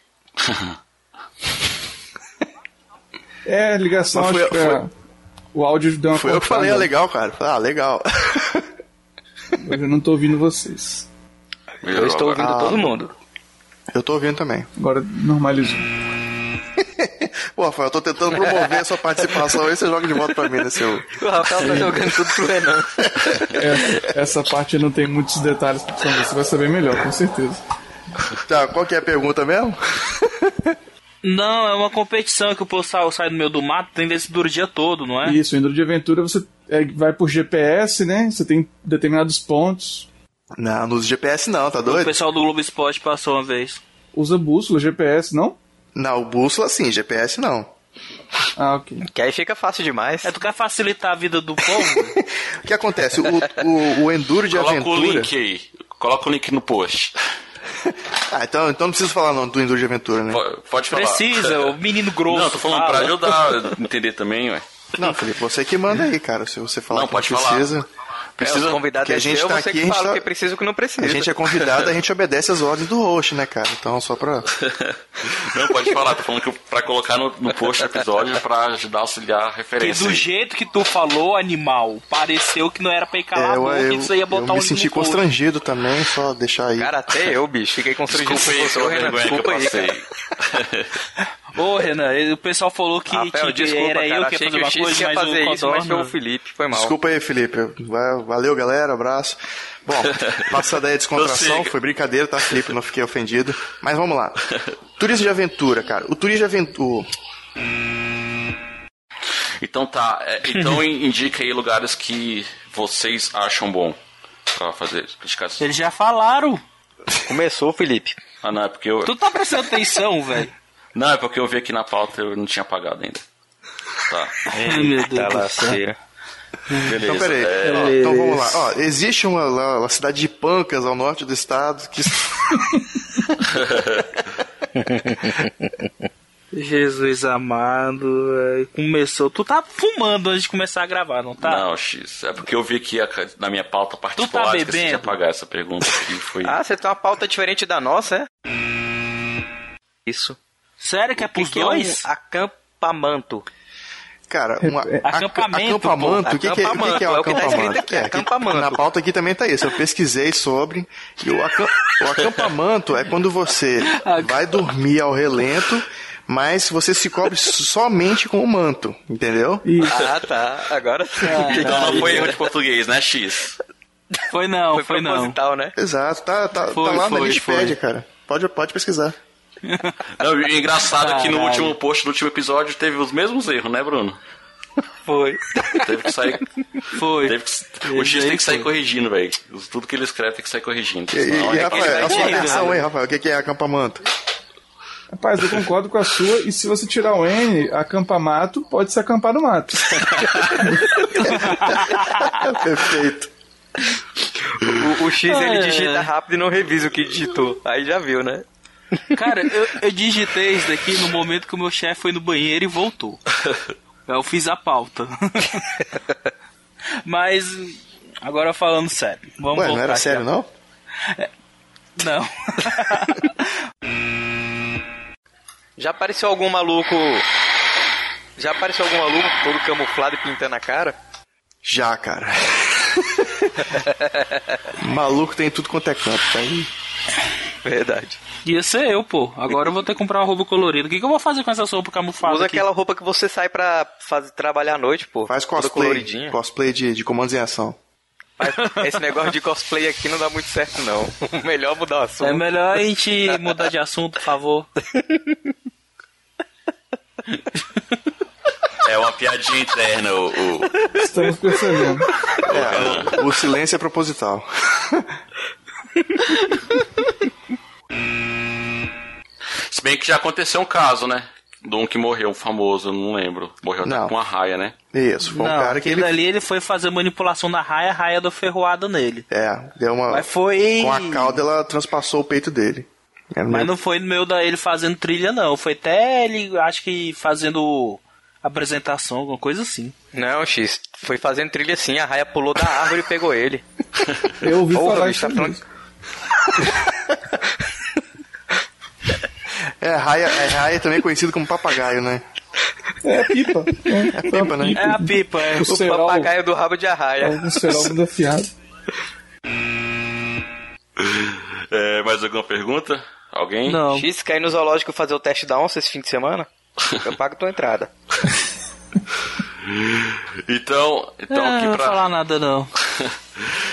Ligação, acho que o áudio deu uma Foi eu que falei, legal, cara. Legal. Mas eu não tô ouvindo vocês. Eu estou ouvindo todo mundo. Eu tô ouvindo também. Agora normalizou. Pô, Rafael, eu tô tentando promover a sua participação aí, você joga de volta pra mim, né, seu... O Rafael tá jogando tudo pro Renan. Essa parte não tem muitos detalhes, você vai saber melhor, com certeza. Tá, qual que é a pergunta mesmo? Não, é uma competição que o pessoal sai no meio do mato, tem vezes que dura o dia todo, não é? Isso, o Enduro de Aventura você vai por GPS, né? Você tem determinados pontos. Não, nos GPS não, tá doido? O pessoal do Globo Esporte passou uma vez. Usa bússola, GPS, não? Não, bússola sim, GPS não. Ah, ok. Que aí fica fácil demais. Tu quer facilitar a vida do povo? O que acontece? O Enduro de Coloca Aventura... o link aí. Coloca o link no post. Então não preciso falar não do Enduro de Aventura, né? Pode falar. Precisa, o menino grosso. Não, tô falando pra ajudar a entender também, ué. Não, Felipe, você que manda aí, cara. Se você falar Não, que pode não falar. precisa... Os convidados que a gente tá você aqui, que a gente fala tá- o que precisa e o que não precisa. A gente é convidado, a gente obedece as ordens do host, né, cara? Então, só pra... Não, pode falar. Tô falando que pra colocar no post do episódio pra ajudar a auxiliar a Que referência. do aí. jeito que tu falou, animal, pareceu que não era pra ir calar a boca e que você ia botar eu me link senti no post. constrangido também, só deixar aí. Cara, até eu, bicho, fiquei constrangido. Desculpa aí com você, pela Renan, vergonha que eu desculpa aí, passei. cara. Ô, Renan, o pessoal falou que, Rafael, que desculpa, era cara, eu que ia achei fazer que o uma X coisa, ia mas fazer o isso, mas foi o Codorna... Felipe, foi mal. Desculpa aí, Felipe. Valeu, galera. Abraço. Bom, passada aí a descontração, Prossiga. foi brincadeira, tá, Felipe? Não fiquei ofendido. Mas vamos lá. Turismo de aventura, cara. O turismo de aventura... Então tá. Então indica aí lugares que vocês acham bom pra fazer criticação. Eles já falaram. Começou, Felipe. Ah, não, é porque eu... Tu tá prestando atenção, velho? Não, é porque eu vi aqui na pauta eu não tinha apagado ainda. Tá. Ai, meu Deus Tá do lá, céu. feira. Beleza. Então, peraí. Ó, então vamos lá. Ó, existe uma cidade de Pancas, ao norte do estado, que... Jesus amado, começou. Tu tá fumando antes de começar a gravar, não tá? Não, X. É porque eu vi aqui na minha pauta particular, Tu tá esqueci de bebendo? apagar essa pergunta aqui. Foi... Ah, você tem uma pauta diferente da nossa, é? Isso. Sério que é O pros que é dois? um acampamento? Cara, Acampamento, acampamento. O que é o Acampamento, é o que tá escrito acampamento? aqui, acampamento. Na pauta aqui também tá isso. Eu pesquisei sobre. E o acampamento é quando você vai dormir ao relento, mas você se cobre somente com o manto, entendeu? Ah, tá. Agora sim. Então não foi erro de português, né, X? Foi não, Foi foi não. proposital, né? Exato, tá Foi, lá na foi, Wikipédia, foi. cara. Pode pesquisar. Não, e engraçado é que no Caralho. último post do último episódio teve os mesmos erros, né, Bruno? Foi. Teve que sair. Foi. O X tem que sair Foi. corrigindo, velho. Tudo que ele escreve tem que sair corrigindo. E, senão é Rafael, vai a sua te versão errar. aí, Rafael, o que é acampamento? Rapaz, eu concordo com a sua, e se você tirar o N, acampamato pode se acampar no mato. Perfeito. O X ele digita rápido e não revisa o que digitou. Aí já viu, né? Cara, eu digitei isso daqui no momento que o meu chefe foi no banheiro e voltou. Eu fiz a pauta. Mas, agora falando sério. Vamos Ué, voltar não era aqui. sério, não? Não. Já apareceu algum maluco todo camuflado e pintando a cara? Já, cara. Maluco tem tudo quanto é canto, tá aí. Verdade. Ia ser eu, pô. Agora eu vou ter que comprar uma roupa colorida. O que eu vou fazer com essa roupa camuflada Usa aqui? aquela roupa que você sai pra trabalhar à noite, pô. Faz Toda cosplay. coloridinha. Cosplay de comandos em ação. Mas esse negócio de cosplay aqui não dá muito certo, não. Melhor mudar o assunto. É melhor a gente mudar de assunto, por favor. É uma piadinha interna, Estamos percebendo. O silêncio é proposital. Se bem que já aconteceu um caso, né? De um que morreu, um famoso, eu não lembro. Morreu até Não. com uma raia, né? Isso, foi um Não, cara que aquele ele... ali ele foi fazer manipulação da raia, a raia deu ferroada nele. Deu uma... Mas foi... Com a cauda ela transpassou o peito dele. Mas não foi no meio da ele fazendo trilha, não. Foi até ele, acho que fazendo apresentação, alguma coisa assim. Não, X. Foi fazendo trilha assim, a raia pulou da árvore e pegou ele. Eu ouvi Porra, falar bicho, isso tá mesmo. Raia também conhecido como papagaio, né? É pipa. É pipa, né? É a pipa, é. O O cerol, papagaio do rabo de arraia. um cerol muito afiado. Mais alguma pergunta? Alguém? Não. X, quer ir no zoológico fazer o teste da onça esse fim de semana? Eu pago tua entrada. Então não aqui vou pra... falar nada não.